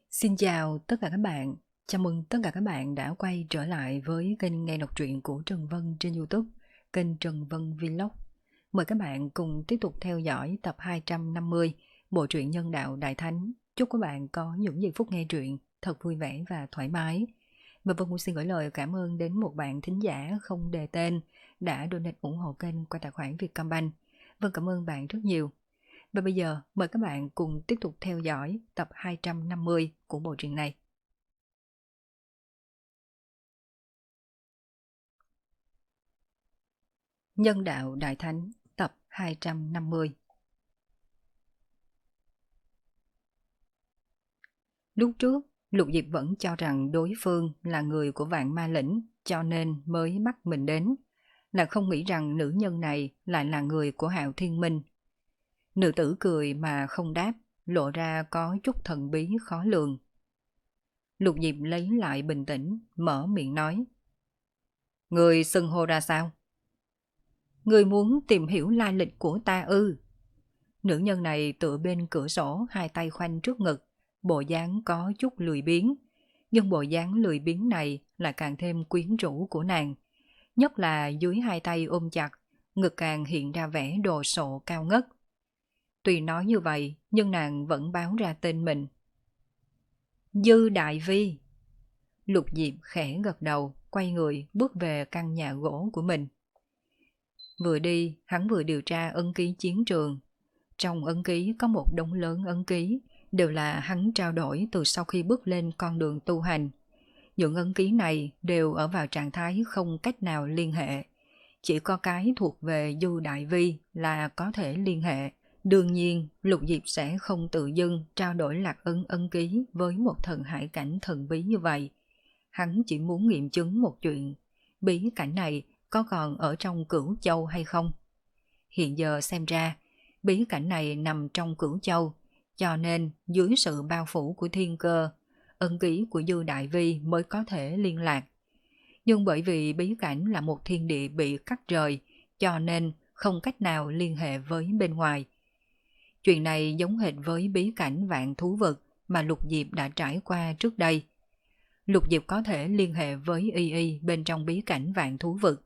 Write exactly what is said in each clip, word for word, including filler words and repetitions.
Xin chào tất cả các bạn. Chào mừng tất cả các bạn đã quay trở lại với kênh nghe đọc truyện của Trần Vân trên YouTube, kênh Trần Vân Vlog. Mời các bạn cùng tiếp tục theo dõi tập hai trăm năm mươi bộ truyện Nhân đạo Đại Thánh. Chúc các bạn có những giây phút nghe truyện thật vui vẻ và thoải mái. Và Vân cũng xin gửi lời cảm ơn đến một bạn thính giả không đề tên đã donate ủng hộ kênh qua tài khoản Vietcombank. Vân cảm ơn bạn rất nhiều. Và bây giờ mời các bạn cùng tiếp tục theo dõi tập hai trăm năm mươi của bộ truyện này. Nhân đạo Đại Thánh tập hai trăm năm mươi. Lúc trước, Lục Diệp vẫn cho rằng đối phương là người của Vạn Ma Lĩnh cho nên mới bắt mình đến, là không nghĩ rằng nữ nhân này lại là người của Hạo Thiên Minh. Nữ tử cười mà không đáp, lộ ra có chút thần bí khó lường. Lục Diệp lấy lại bình tĩnh, mở miệng nói. Người xưng hô ra sao? Người muốn tìm hiểu lai lịch của ta ư? Nữ nhân này tựa bên cửa sổ, hai tay khoanh trước ngực, bộ dáng có chút lười biếng. Nhưng bộ dáng lười biếng này là càng thêm quyến rũ của nàng. Nhất là dưới hai tay ôm chặt, ngực càng hiện ra vẻ đồ sộ cao ngất. Tuy nói như vậy, nhưng nàng vẫn báo ra tên mình. Dư Đại Vi. Lục Diệp khẽ gật đầu, quay người bước về căn nhà gỗ của mình. Vừa đi, hắn vừa điều tra ấn ký chiến trường. Trong ấn ký có một đống lớn ấn ký, đều là hắn trao đổi từ sau khi bước lên con đường tu hành. Những ấn ký này đều ở vào trạng thái không cách nào liên hệ. Chỉ có cái thuộc về Dư Đại Vi là có thể liên hệ. Đương nhiên, Lục Diệp sẽ không tự dưng trao đổi lạc ấn ấn ký với một thần hải cảnh thần bí như vậy. Hắn chỉ muốn nghiệm chứng một chuyện, bí cảnh này có còn ở trong Cửu Châu hay không? Hiện giờ xem ra, bí cảnh này nằm trong Cửu Châu, cho nên dưới sự bao phủ của thiên cơ, ân ký của Dư Đại Vi mới có thể liên lạc. Nhưng bởi vì bí cảnh là một thiên địa bị cắt rời, cho nên không cách nào liên hệ với bên ngoài. Chuyện này giống hệt với bí cảnh Vạn Thú Vực mà Lục Diệp đã trải qua trước đây. Lục Diệp có thể liên hệ với Y Y bên trong bí cảnh Vạn Thú Vực.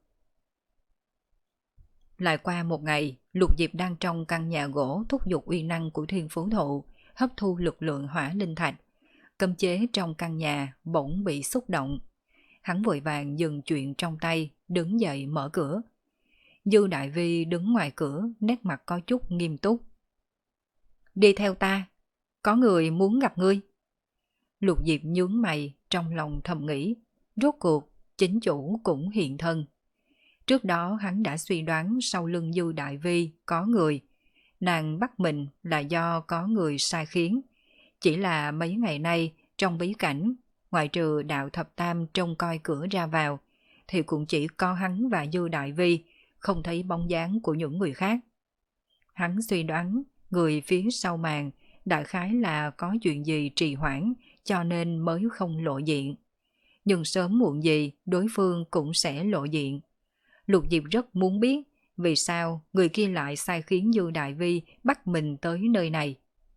Lại qua một ngày, Lục Diệp đang trong căn nhà gỗ thúc giục uy năng của thiên phú thụ, hấp thu lực lượng hỏa linh thạch. Cấm chế trong căn nhà bỗng bị xúc động. Hắn vội vàng dừng chuyện trong tay, đứng dậy mở cửa. Dư Đại Vi đứng ngoài cửa, nét mặt có chút nghiêm túc. Đi theo ta, có người muốn gặp ngươi. Lục Diệp nhướng mày, trong lòng thầm nghĩ, rốt cuộc chính chủ cũng hiện thân. Trước đó hắn đã suy đoán sau lưng Dư Đại Vi có người. Nàng bắt mình là do có người sai khiến. Chỉ là mấy ngày nay trong bí cảnh, ngoại trừ đạo thập tam trông coi cửa ra vào, thì cũng chỉ có hắn và Dư Đại Vi, không thấy bóng dáng của những người khác. Hắn suy đoán người phía sau màn đại khái là có chuyện gì trì hoãn cho nên mới không lộ diện. Nhưng sớm muộn gì đối phương cũng sẽ lộ diện. Lục Diệp rất muốn biết vì sao người kia lại sai khiến Dư Đại Vi bắt mình tới nơi này.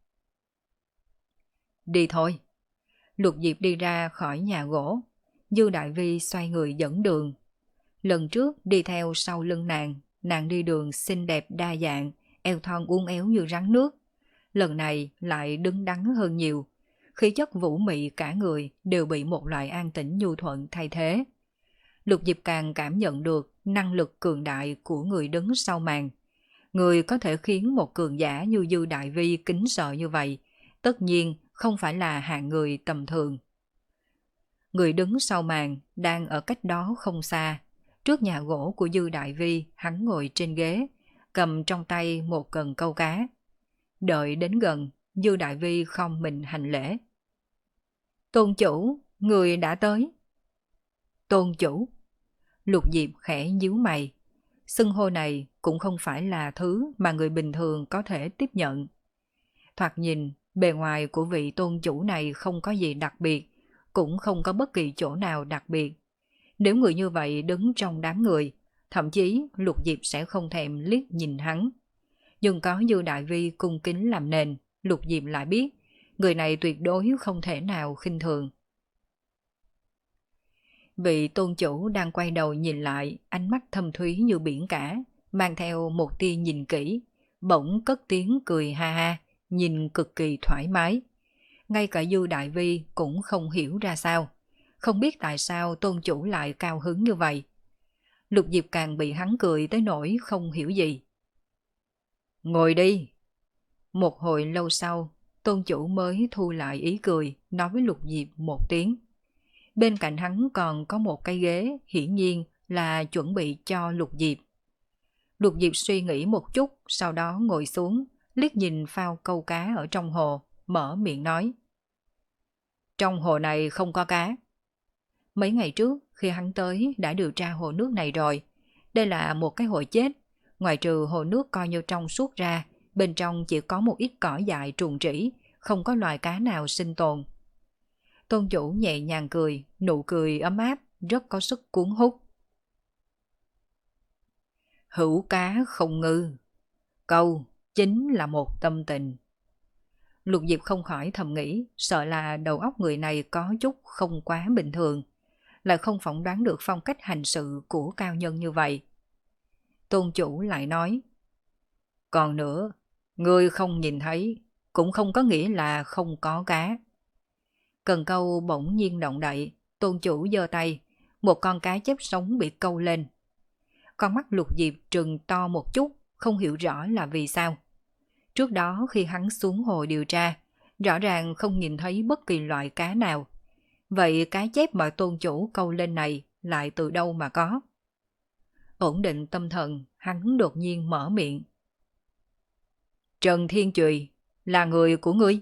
Đi thôi. Lục Diệp đi ra khỏi nhà gỗ. Dư Đại Vi xoay người dẫn đường. Lần trước đi theo sau lưng nàng, nàng đi đường xinh đẹp đa dạng, eo thon uốn éo như rắn nước. Lần này lại đứng đắn hơn nhiều. Khí chất vũ mị cả người đều bị một loại an tĩnh nhu thuận thay thế. Lục Diệp càng cảm nhận được năng lực cường đại của người đứng sau màn. Người có thể khiến một cường giả như Dư Đại Vi kính sợ như vậy, tất nhiên không phải là hạng người tầm thường. Người đứng sau màn đang ở cách đó không xa. Trước nhà gỗ của Dư Đại Vi, hắn ngồi trên ghế, cầm trong tay một cần câu cá. Đợi đến gần, Dư Đại Vi không mình hành lễ. Tôn chủ, người đã tới. Tôn chủ. Lục Diệp khẽ nhíu mày. Xưng hô này cũng không phải là thứ mà người bình thường có thể tiếp nhận. Thoạt nhìn, bề ngoài của vị tôn chủ này không có gì đặc biệt, cũng không có bất kỳ chỗ nào đặc biệt. Nếu người như vậy đứng trong đám người, thậm chí Lục Diệp sẽ không thèm liếc nhìn hắn. Nhưng có Dư Đại Vi cung kính làm nền, Lục Diệp lại biết, Người này tuyệt đối không thể nào khinh thường. Vị tôn chủ đang quay đầu nhìn lại, ánh mắt thâm thúy như biển cả, mang theo một tia nhìn kỹ, bỗng cất tiếng cười ha ha, nhìn cực kỳ thoải mái. Ngay cả Dư Đại Vi cũng không hiểu ra sao, không biết tại sao tôn chủ lại cao hứng như vậy. Lục Diệp càng bị hắn cười tới nỗi không hiểu gì. Ngồi đi. Một hồi lâu sau, tôn chủ mới thu lại ý cười, nói với Lục Diệp một tiếng. Bên cạnh hắn còn có một cái ghế, hiển nhiên là chuẩn bị cho Lục Diệp. Lục Diệp suy nghĩ một chút, sau đó ngồi xuống, liếc nhìn phao câu cá ở trong hồ, mở miệng nói. Trong hồ này không có cá. Mấy ngày trước, khi hắn tới đã điều tra hồ nước này rồi. Đây là một cái hồ chết, ngoài trừ hồ nước coi như trong suốt ra, bên trong chỉ có một ít cỏ dại trùng trĩ, không có loài cá nào sinh tồn. Tôn chủ nhẹ nhàng cười, nụ cười ấm áp, rất có sức cuốn hút. Hữu cá không ngư, câu chính là một tâm tình. Lục Diệp không khỏi thầm nghĩ, sợ là đầu óc người này có chút không quá bình thường, lại không phỏng đoán được phong cách hành sự của cao nhân như vậy. Tôn chủ lại nói, còn nữa, ngươi không nhìn thấy, cũng không có nghĩa là không có cá. Cần câu bỗng nhiên động đậy, tôn chủ giơ tay, một con cá chép sống bị câu lên. Con mắt Lục Diệp trừng to một chút, không hiểu rõ là vì sao. Trước đó khi hắn xuống hồ điều tra, rõ ràng không nhìn thấy bất kỳ loại cá nào. Vậy cá chép mà tôn chủ câu lên này lại từ đâu mà có? Ổn định tâm thần, hắn đột nhiên mở miệng. Trần Thiên Chùy là người của ngươi.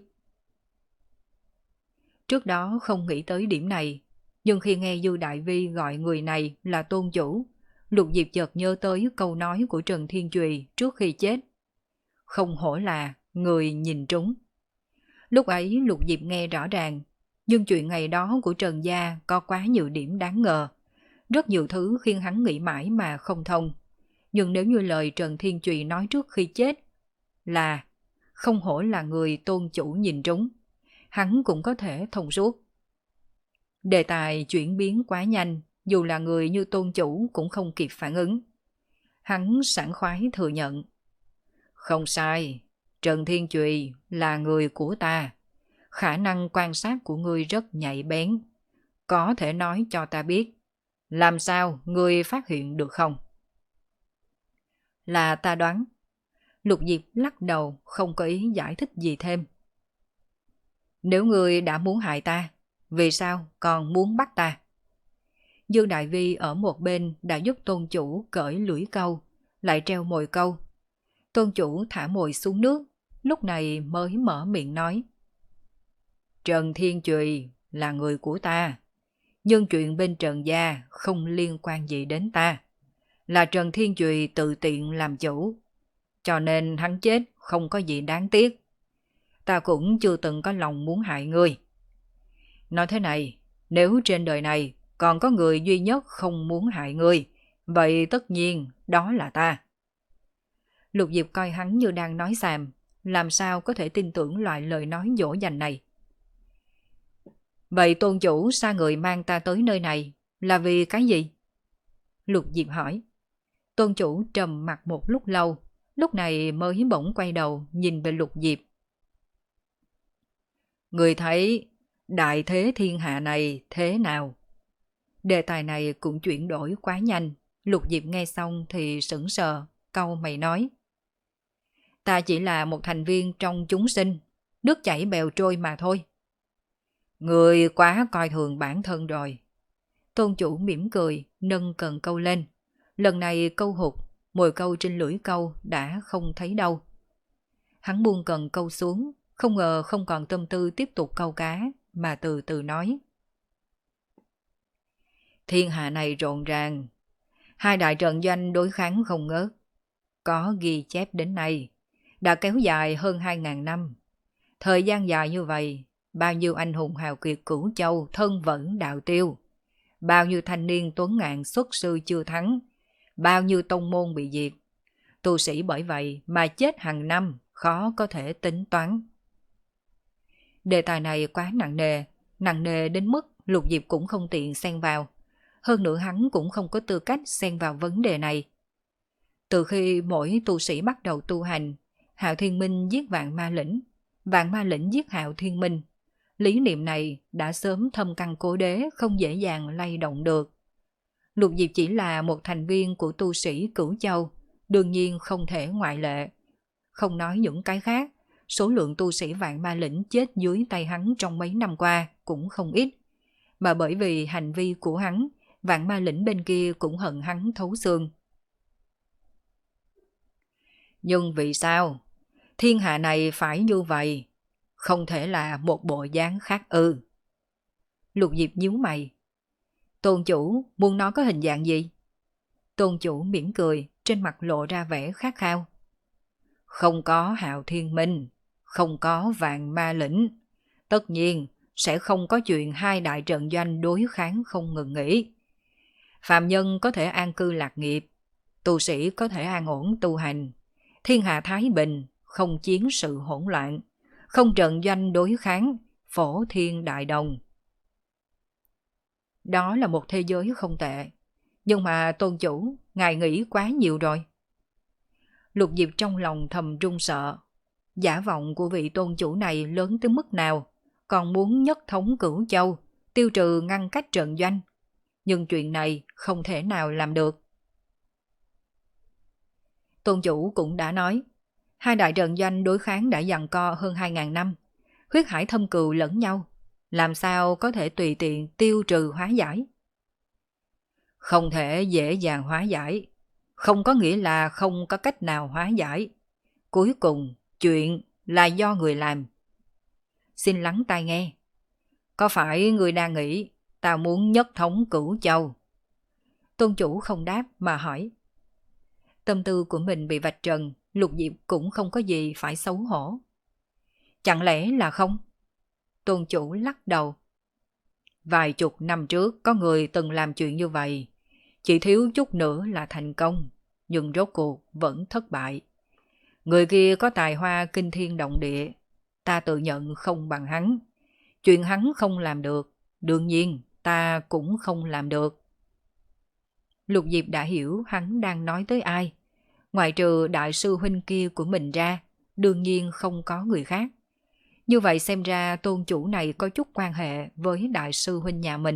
Trước đó không nghĩ tới điểm này, nhưng khi nghe Dư Đại Vi gọi người này là tôn chủ, Lục Diệp chợt nhớ tới câu nói của Trần Thiên Chùy trước khi chết. Không hổ là người nhìn trúng. Lúc ấy Lục Diệp nghe rõ ràng, nhưng chuyện ngày đó của Trần Gia có quá nhiều điểm đáng ngờ. Rất nhiều thứ khiến hắn nghĩ mãi mà không thông. Nhưng nếu như lời Trần Thiên Chùy nói trước khi chết là không hổ là người tôn chủ nhìn trúng, hắn cũng có thể thông suốt. Đề tài chuyển biến quá nhanh, dù là người như tôn chủ cũng không kịp phản ứng. Hắn sảng khoái thừa nhận. Không sai, Trần Thiên Chùy là người của ta. Khả năng quan sát của ngươi rất nhạy bén. Có thể nói cho ta biết, làm sao ngươi phát hiện được không? Là ta đoán. Lục Diệp lắc đầu, không có ý giải thích gì thêm. Nếu ngươi đã muốn hại ta, vì sao còn muốn bắt ta? Dương Đại Vi ở một bên đã giúp tôn chủ cởi lưỡi câu, lại treo mồi câu. Tôn chủ thả mồi xuống nước, lúc này mới mở miệng nói. Trần Thiên Chùy là người của ta, nhưng chuyện bên Trần Gia không liên quan gì đến ta. Là Trần Thiên Chùy tự tiện làm chủ, cho nên hắn chết không có gì đáng tiếc. Ta cũng chưa từng có lòng muốn hại ngươi. Nói thế này, nếu trên đời này còn có người duy nhất không muốn hại ngươi, vậy tất nhiên đó là ta. Lục Diệp coi hắn như đang nói xàm, làm sao có thể tin tưởng loại lời nói dỗ dành này. Vậy tôn chủ sai người mang ta tới nơi này là vì cái gì? Lục Diệp hỏi. Tôn chủ trầm mặt một lúc lâu, lúc này mới bỗng quay đầu nhìn về Lục Diệp. Người thấy đại thế thiên hạ này thế nào? Đề tài này cũng chuyển đổi quá nhanh. Lục Diệp nghe xong thì sững sờ, cau mày nói. Ta chỉ là một thành viên trong chúng sinh, nước chảy bèo trôi mà thôi. Người quá coi thường bản thân rồi. Tôn chủ mỉm cười, nâng cần câu lên. Lần này câu hụt, mồi câu trên lưỡi câu đã không thấy đâu. Hắn buông cần câu xuống, không ngờ không còn tâm tư tiếp tục câu cá, mà từ từ nói. Thiên hạ này rộn ràng, hai đại trận doanh đối kháng không ngớt. Có ghi chép đến nay, đã kéo dài hơn hai ngàn năm. Thời gian dài như vậy, bao nhiêu anh hùng hào kiệt cửu châu thân vẫn đạo tiêu. Bao nhiêu thanh niên tuấn ngạn xuất sư chưa thắng, bao nhiêu tông môn bị diệt. Tu sĩ bởi vậy mà chết hàng năm, khó có thể tính toán. Đề tài này quá nặng nề, nặng nề đến mức Lục Diệp cũng không tiện xen vào. Hơn nữa hắn cũng không có tư cách xen vào vấn đề này. Từ khi mỗi tu sĩ bắt đầu tu hành, Hạo Thiên Minh giết Vạn Ma Lĩnh, Vạn Ma Lĩnh giết Hạo Thiên Minh. Lý niệm này đã sớm thâm căn cố đế, không dễ dàng lay động được. Lục Diệp chỉ là một thành viên của tu sĩ Cửu Châu, đương nhiên không thể ngoại lệ. Không nói những cái khác, số lượng tu sĩ Vạn Ma Lĩnh chết dưới tay hắn trong mấy năm qua cũng không ít. Mà bởi vì hành vi của hắn, Vạn Ma Lĩnh bên kia cũng hận hắn thấu xương. Nhưng vì sao? Thiên hạ này phải như vậy, không thể là một bộ dáng khác ư? Lục Diệp nhíu mày. Tôn chủ muốn nó có hình dạng gì? Tôn chủ mỉm cười, trên mặt lộ ra vẻ khát khao. Không có Hạo Thiên Minh, không có Vạn Ma Lĩnh, tất nhiên sẽ không có chuyện hai đại trận doanh đối kháng không ngừng nghỉ. Phạm nhân có thể an cư lạc nghiệp, tu sĩ có thể an ổn tu hành, thiên hạ thái bình, không chiến sự hỗn loạn, không trận doanh đối kháng, phổ thiên đại đồng. Đó là một thế giới không tệ, nhưng mà tôn chủ, ngài nghĩ quá nhiều rồi. Lục Diệp trong lòng thầm run sợ. Giả vọng của vị tôn chủ này lớn tới mức nào, còn muốn nhất thống Cửu Châu, tiêu trừ ngăn cách trận doanh. Nhưng chuyện này không thể nào làm được. Tôn chủ cũng đã nói, hai đại trận doanh đối kháng đã giằng co hơn hai ngàn năm, huyết hải thâm cừu lẫn nhau, làm sao có thể tùy tiện tiêu trừ hóa giải. Không thể dễ dàng hóa giải, không có nghĩa là không có cách nào hóa giải. Cuối cùng, chuyện là do người làm. Xin lắng tai nghe. Có phải người đang nghĩ ta muốn nhất thống Cửu Châu? Tôn chủ không đáp mà hỏi. Tâm tư của mình bị vạch trần, Lục Diệp cũng không có gì phải xấu hổ. Chẳng lẽ là không? Tôn chủ lắc đầu. Vài chục năm trước có người từng làm chuyện như vậy, chỉ thiếu chút nữa là thành công, nhưng rốt cuộc vẫn thất bại. Người kia có tài hoa kinh thiên động địa, ta tự nhận không bằng hắn. Chuyện hắn không làm được, đương nhiên ta cũng không làm được. Lục Diệp đã hiểu hắn đang nói tới ai. Ngoại trừ đại sư huynh kia của mình ra, đương nhiên không có người khác. Như vậy xem ra tôn chủ này có chút quan hệ với đại sư huynh nhà mình.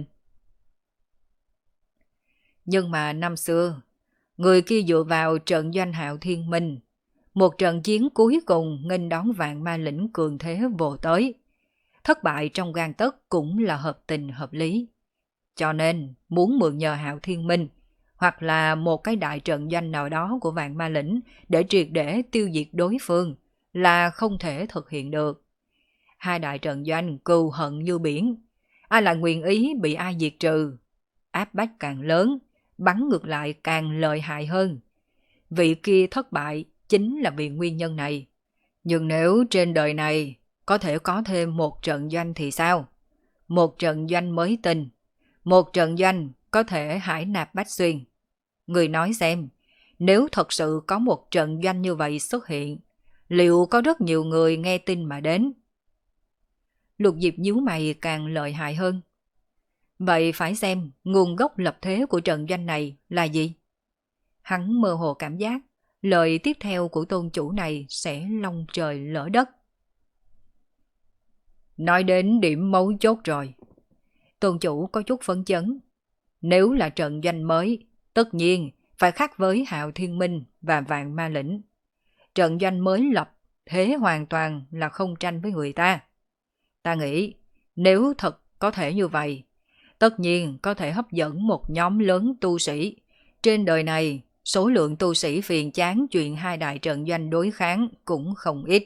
Nhưng mà năm xưa, người kia dựa vào trận doanh Hạo Thiên Minh, một trận chiến cuối cùng nghênh đón Vạn Ma Lĩnh cường thế vồ tới. Thất bại trong gang tấc cũng là hợp tình hợp lý. Cho nên muốn mượn nhờ Hạo Thiên Minh hoặc là một cái đại trận doanh nào đó của Vạn Ma Lĩnh để triệt để tiêu diệt đối phương là không thể thực hiện được. Hai đại trận doanh cừu hận như biển, ai lại nguyện ý bị ai diệt trừ? Áp bách càng lớn, bắn ngược lại càng lợi hại hơn. Vị kia thất bại chính là vì nguyên nhân này. Nhưng nếu trên đời này có thể có thêm một trận doanh thì sao? Một trận doanh mới tinh, một trận doanh có thể hải nạp bách xuyên. Người nói xem, nếu thật sự có một trận doanh như vậy xuất hiện, liệu có rất nhiều người nghe tin mà đến? Lục Diệp nhíu mày càng lợi hại hơn. Vậy phải xem nguồn gốc lập thế của trận doanh này là gì? Hắn mơ hồ cảm giác lời tiếp theo của tôn chủ này sẽ long trời lỡ đất. Nói đến điểm mấu chốt rồi. Tôn chủ có chút phấn chấn. Nếu là trận doanh mới, tất nhiên phải khác với Hạo Thiên Minh và Vạn Ma Lĩnh. Trận doanh mới lập, thế hoàn toàn là không tranh với người ta. Ta nghĩ, nếu thật có thể như vậy, tất nhiên có thể hấp dẫn một nhóm lớn tu sĩ. Trên đời này, số lượng tu sĩ phiền chán chuyện hai đại trận doanh đối kháng cũng không ít.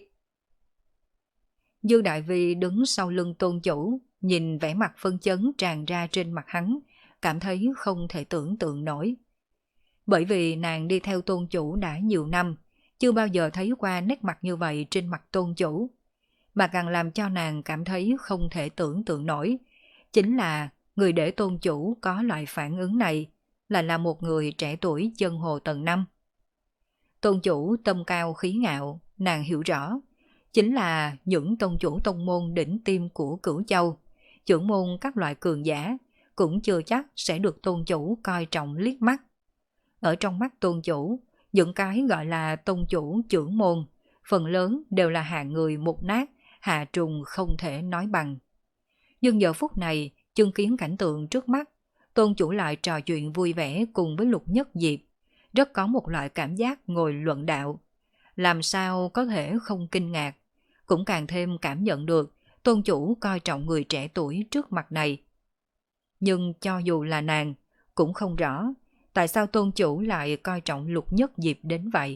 Dư Đại Vi đứng sau lưng tôn chủ, nhìn vẻ mặt phân chấn tràn ra trên mặt hắn, cảm thấy không thể tưởng tượng nổi. Bởi vì nàng đi theo tôn chủ đã nhiều năm, chưa bao giờ thấy qua nét mặt như vậy trên mặt tôn chủ. Mà càng làm cho nàng cảm thấy không thể tưởng tượng nổi, chính là người để tôn chủ có loại phản ứng này là là một người trẻ tuổi chân hồ tầng năm. Tôn chủ tâm cao khí ngạo, nàng hiểu rõ, chính là những tôn chủ tông môn đỉnh tiêm của Cửu Châu, trưởng môn các loại cường giả, cũng chưa chắc sẽ được tôn chủ coi trọng liếc mắt. Ở trong mắt tôn chủ, những cái gọi là tôn chủ trưởng môn, phần lớn đều là hạng người mục nát, hạ trùng không thể nói bằng. Nhưng giờ phút này, chứng kiến cảnh tượng trước mắt, tôn chủ lại trò chuyện vui vẻ cùng với Lục Nhất Diệp, rất có một loại cảm giác ngồi luận đạo. Làm sao có thể không kinh ngạc, cũng càng thêm cảm nhận được tôn chủ coi trọng người trẻ tuổi trước mặt này. Nhưng cho dù là nàng, cũng không rõ tại sao tôn chủ lại coi trọng Lục Nhất Diệp đến vậy.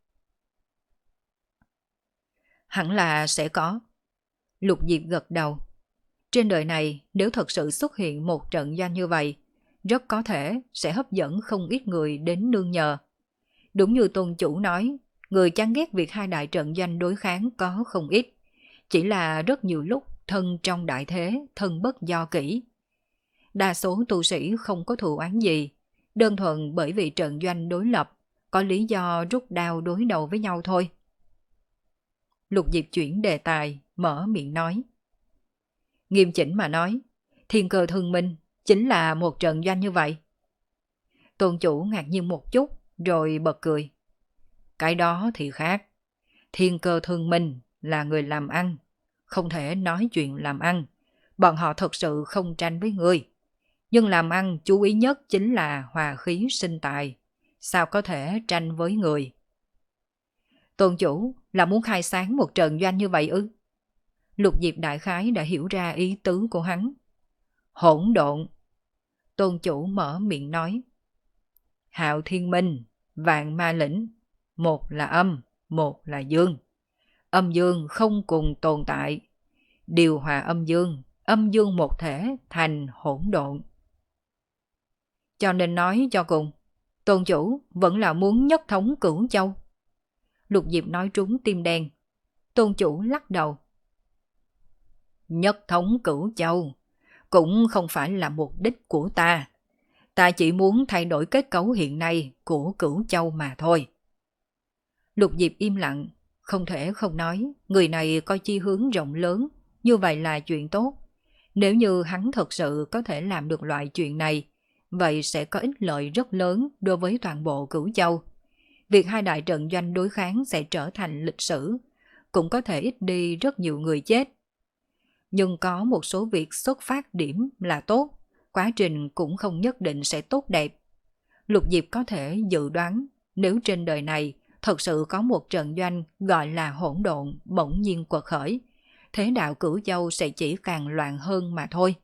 Hẳn là sẽ có. Lục Diệp gật đầu. Trên đời này nếu thật sự xuất hiện một trận doanh như vậy, rất có thể sẽ hấp dẫn không ít người đến nương nhờ. Đúng như tôn chủ nói, người chán ghét việc hai đại trận doanh đối kháng có không ít. Chỉ là rất nhiều lúc thân trong đại thế, thân bất do kỷ. Đa số tu sĩ không có thù oán gì, đơn thuần bởi vì trận doanh đối lập, có lý do rút đao đối đầu với nhau thôi. Lục Diệp chuyển đề tài, mở miệng nói. Nghiêm chỉnh mà nói, Thiên Cơ Thương Minh chính là một trận doanh như vậy. Tôn chủ ngạc nhiên một chút, rồi bật cười. Cái đó thì khác. Thiên Cơ Thương Minh là người làm ăn, không thể nói chuyện làm ăn. Bọn họ thật sự không tranh với người. Nhưng làm ăn chú ý nhất chính là hòa khí sinh tài. Sao có thể tranh với người? Tôn chủ là muốn khai sáng một trận doanh như vậy ư? Lục Diệp đại khái đã hiểu ra ý tứ của hắn. Hỗn độn. Tôn chủ mở miệng nói. Hạo Thiên Minh, Vạn Ma Lĩnh, một là âm, một là dương. Âm dương không cùng tồn tại. Điều hòa âm dương, âm dương một thể thành hỗn độn. Cho nên nói cho cùng, tôn chủ vẫn là muốn nhất thống Cửu Châu. Lục Diệp nói trúng tim đen. Tôn chủ lắc đầu. Nhất thống Cửu Châu cũng không phải là mục đích của ta. Ta chỉ muốn thay đổi kết cấu hiện nay của Cửu Châu mà thôi. Lục Diệp im lặng, không thể không nói, người này coi chi hướng rộng lớn, như vậy là chuyện tốt. Nếu như hắn thật sự có thể làm được loại chuyện này, vậy sẽ có ích lợi rất lớn đối với toàn bộ Cửu Châu. Việc hai đại trận doanh đối kháng sẽ trở thành lịch sử, cũng có thể ít đi rất nhiều người chết. Nhưng có một số việc xuất phát điểm là tốt, quá trình cũng không nhất định sẽ tốt đẹp. Lục Diệp có thể dự đoán, nếu trên đời này thật sự có một trận doanh gọi là hỗn độn bỗng nhiên quật khởi, thế đạo Cửu Châu sẽ chỉ càng loạn hơn mà thôi.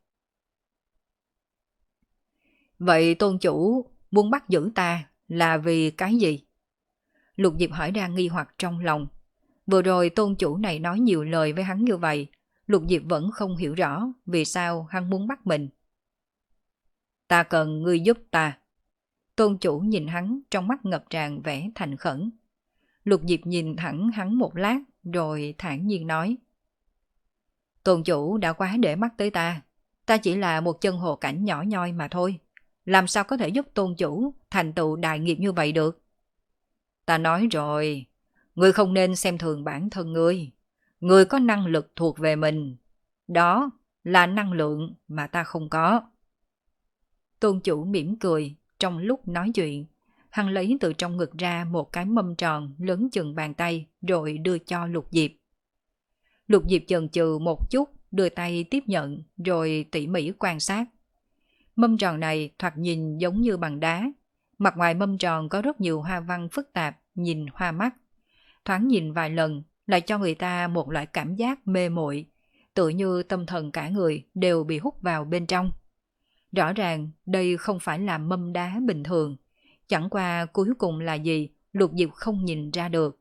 Vậy tôn chủ muốn bắt giữ ta là vì cái gì? Lục Diệp hỏi ra nghi hoặc trong lòng. Vừa rồi tôn chủ này nói nhiều lời với hắn như vậy, Lục Diệp vẫn không hiểu rõ vì sao hắn muốn bắt mình. Ta cần ngươi giúp ta. Tôn chủ nhìn hắn trong mắt ngập tràn vẻ thành khẩn. Lục Diệp nhìn thẳng hắn một lát rồi thản nhiên nói. Tôn chủ đã quá để mắt tới ta. Ta chỉ là một chân hồ cảnh nhỏ nhoi mà thôi. Làm sao có thể giúp tôn chủ thành tựu đại nghiệp như vậy được? Ta nói rồi, ngươi không nên xem thường bản thân ngươi. Ngươi có năng lực thuộc về mình. Đó là năng lượng mà ta không có. Tôn chủ mỉm cười trong lúc nói chuyện. Hắn lấy từ trong ngực ra một cái mâm tròn lớn chừng bàn tay rồi đưa cho Lục Diệp. Lục Diệp chần chừ một chút, đưa tay tiếp nhận rồi tỉ mỉ quan sát. Mâm tròn này thoạt nhìn giống như bằng đá. Mặt ngoài mâm tròn có rất nhiều hoa văn phức tạp, nhìn hoa mắt. Thoáng nhìn vài lần lại cho người ta một loại cảm giác mê muội, tự như tâm thần cả người đều bị hút vào bên trong. Rõ ràng đây không phải là mâm đá bình thường, chẳng qua cuối cùng là gì Lục Diệp không nhìn ra được.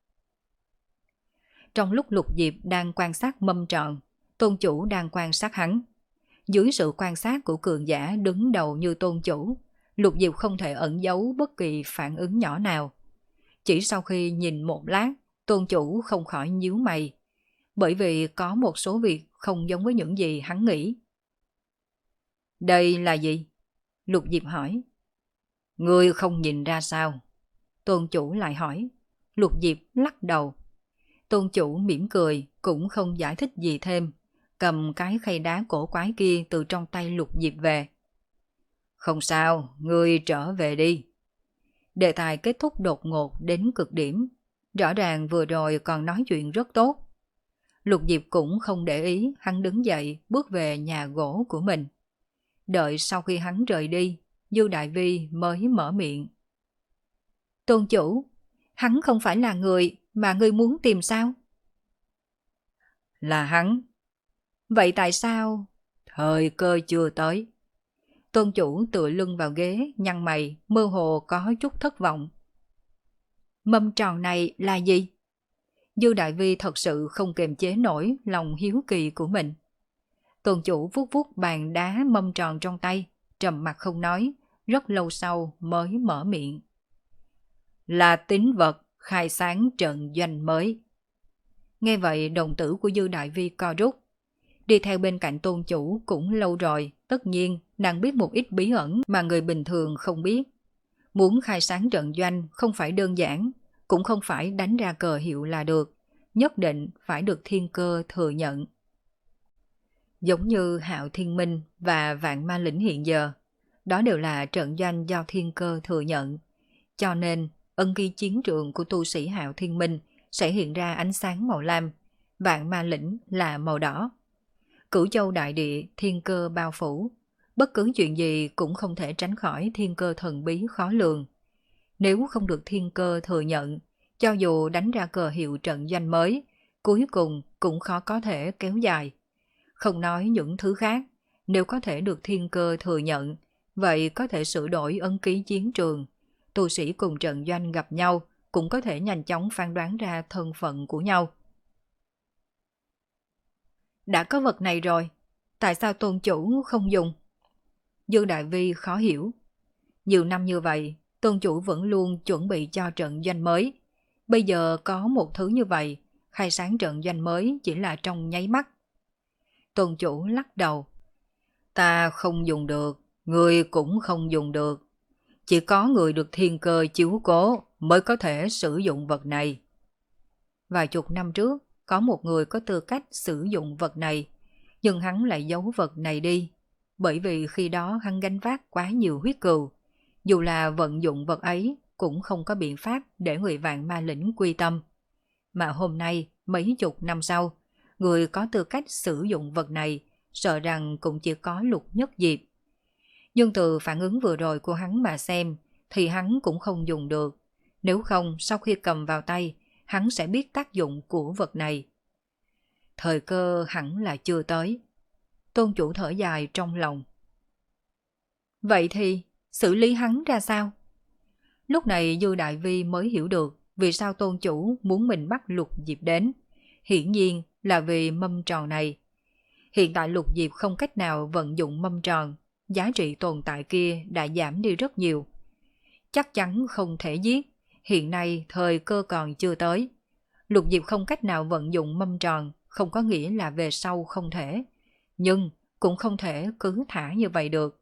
Trong lúc Lục Diệp đang quan sát mâm tròn, tôn chủ đang quan sát hắn. Dưới sự quan sát của cường giả đứng đầu như tôn chủ, Lục Diệp không thể ẩn giấu bất kỳ phản ứng nhỏ nào. Chỉ sau khi nhìn một lát, tôn chủ không khỏi nhíu mày, bởi vì có một số việc không giống với những gì hắn nghĩ. Đây là gì? Lục Diệp hỏi. Ngươi không nhìn ra sao? Tôn chủ lại hỏi. Lục Diệp lắc đầu. Tôn chủ mỉm cười, cũng không giải thích gì thêm, cầm cái khay đá cổ quái kia từ trong tay Lục Diệp về. Không sao, ngươi trở về đi. Đề tài kết thúc đột ngột đến cực điểm. Rõ ràng vừa rồi còn nói chuyện rất tốt. Lục Diệp cũng không để ý, hắn đứng dậy bước về nhà gỗ của mình. Đợi sau khi hắn rời đi, Dư Đại Vi mới mở miệng. Tôn chủ, hắn không phải là người mà ngươi muốn tìm sao? Là hắn. Vậy tại sao? Thời cơ chưa tới. Tôn chủ tựa lưng vào ghế, nhăn mày, mơ hồ có chút thất vọng. Mâm tròn này là gì? Dư Đại Vi thật sự không kiềm chế nổi lòng hiếu kỳ của mình. Tôn chủ vuốt vuốt bàn đá mâm tròn trong tay, trầm mặt không nói, rất lâu sau mới mở miệng. Là tín vật khai sáng trận doanh mới. Nghe vậy đồng tử của Dư Đại Vi co rút. Đi theo bên cạnh tôn chủ cũng lâu rồi, tất nhiên nàng biết một ít bí ẩn mà người bình thường không biết. Muốn khai sáng trận doanh không phải đơn giản, cũng không phải đánh ra cờ hiệu là được, nhất định phải được thiên cơ thừa nhận. Giống như Hạo Thiên Minh và Vạn Ma Lĩnh hiện giờ, đó đều là trận doanh do thiên cơ thừa nhận. Cho nên, ân ký chiến trường của tu sĩ Hạo Thiên Minh sẽ hiện ra ánh sáng màu lam, Vạn Ma Lĩnh là màu đỏ. Cửu Châu đại địa thiên cơ bao phủ, bất cứ chuyện gì cũng không thể tránh khỏi thiên cơ thần bí khó lường. Nếu không được thiên cơ thừa nhận, cho dù đánh ra cờ hiệu trận doanh mới, cuối cùng cũng khó có thể kéo dài. Không nói những thứ khác, nếu có thể được thiên cơ thừa nhận, vậy có thể sửa đổi ấn ký chiến trường. Tu sĩ cùng trận doanh gặp nhau cũng có thể nhanh chóng phán đoán ra thân phận của nhau. Đã có vật này rồi, tại sao tôn chủ không dùng? Dư Đại Vi khó hiểu. Nhiều năm như vậy, tôn chủ vẫn luôn chuẩn bị cho trận doanh mới. Bây giờ có một thứ như vậy, khai sáng trận doanh mới chỉ là trong nháy mắt. Tôn chủ lắc đầu. Ta không dùng được, người cũng không dùng được. Chỉ có người được thiên cơ chiếu cố mới có thể sử dụng vật này. Vài chục năm trước, có một người có tư cách sử dụng vật này, nhưng hắn lại giấu vật này đi, bởi vì khi đó hắn gánh vác quá nhiều huyết cừu. Dù là vận dụng vật ấy, cũng không có biện pháp để người Vạn Ma Lĩnh quy tâm. Mà hôm nay, mấy chục năm sau, người có tư cách sử dụng vật này, sợ rằng cũng chỉ có Lục Nhất Diệp. Nhưng từ phản ứng vừa rồi của hắn mà xem, thì hắn cũng không dùng được. Nếu không, sau khi cầm vào tay, hắn sẽ biết tác dụng của vật này. Thời cơ hẳn là chưa tới. Tôn chủ thở dài trong lòng. Vậy thì, xử lý hắn ra sao? Lúc này Dư Đại Vi mới hiểu được vì sao tôn chủ muốn mình bắt Lục Diệp đến. Hiển nhiên là vì mâm tròn này. Hiện tại Lục Diệp không cách nào vận dụng mâm tròn, giá trị tồn tại kia đã giảm đi rất nhiều. Chắc chắn không thể giết, hiện nay thời cơ còn chưa tới. Lục Diệp không cách nào vận dụng mâm tròn, không có nghĩa là về sau không thể. Nhưng cũng không thể cứ thả như vậy được.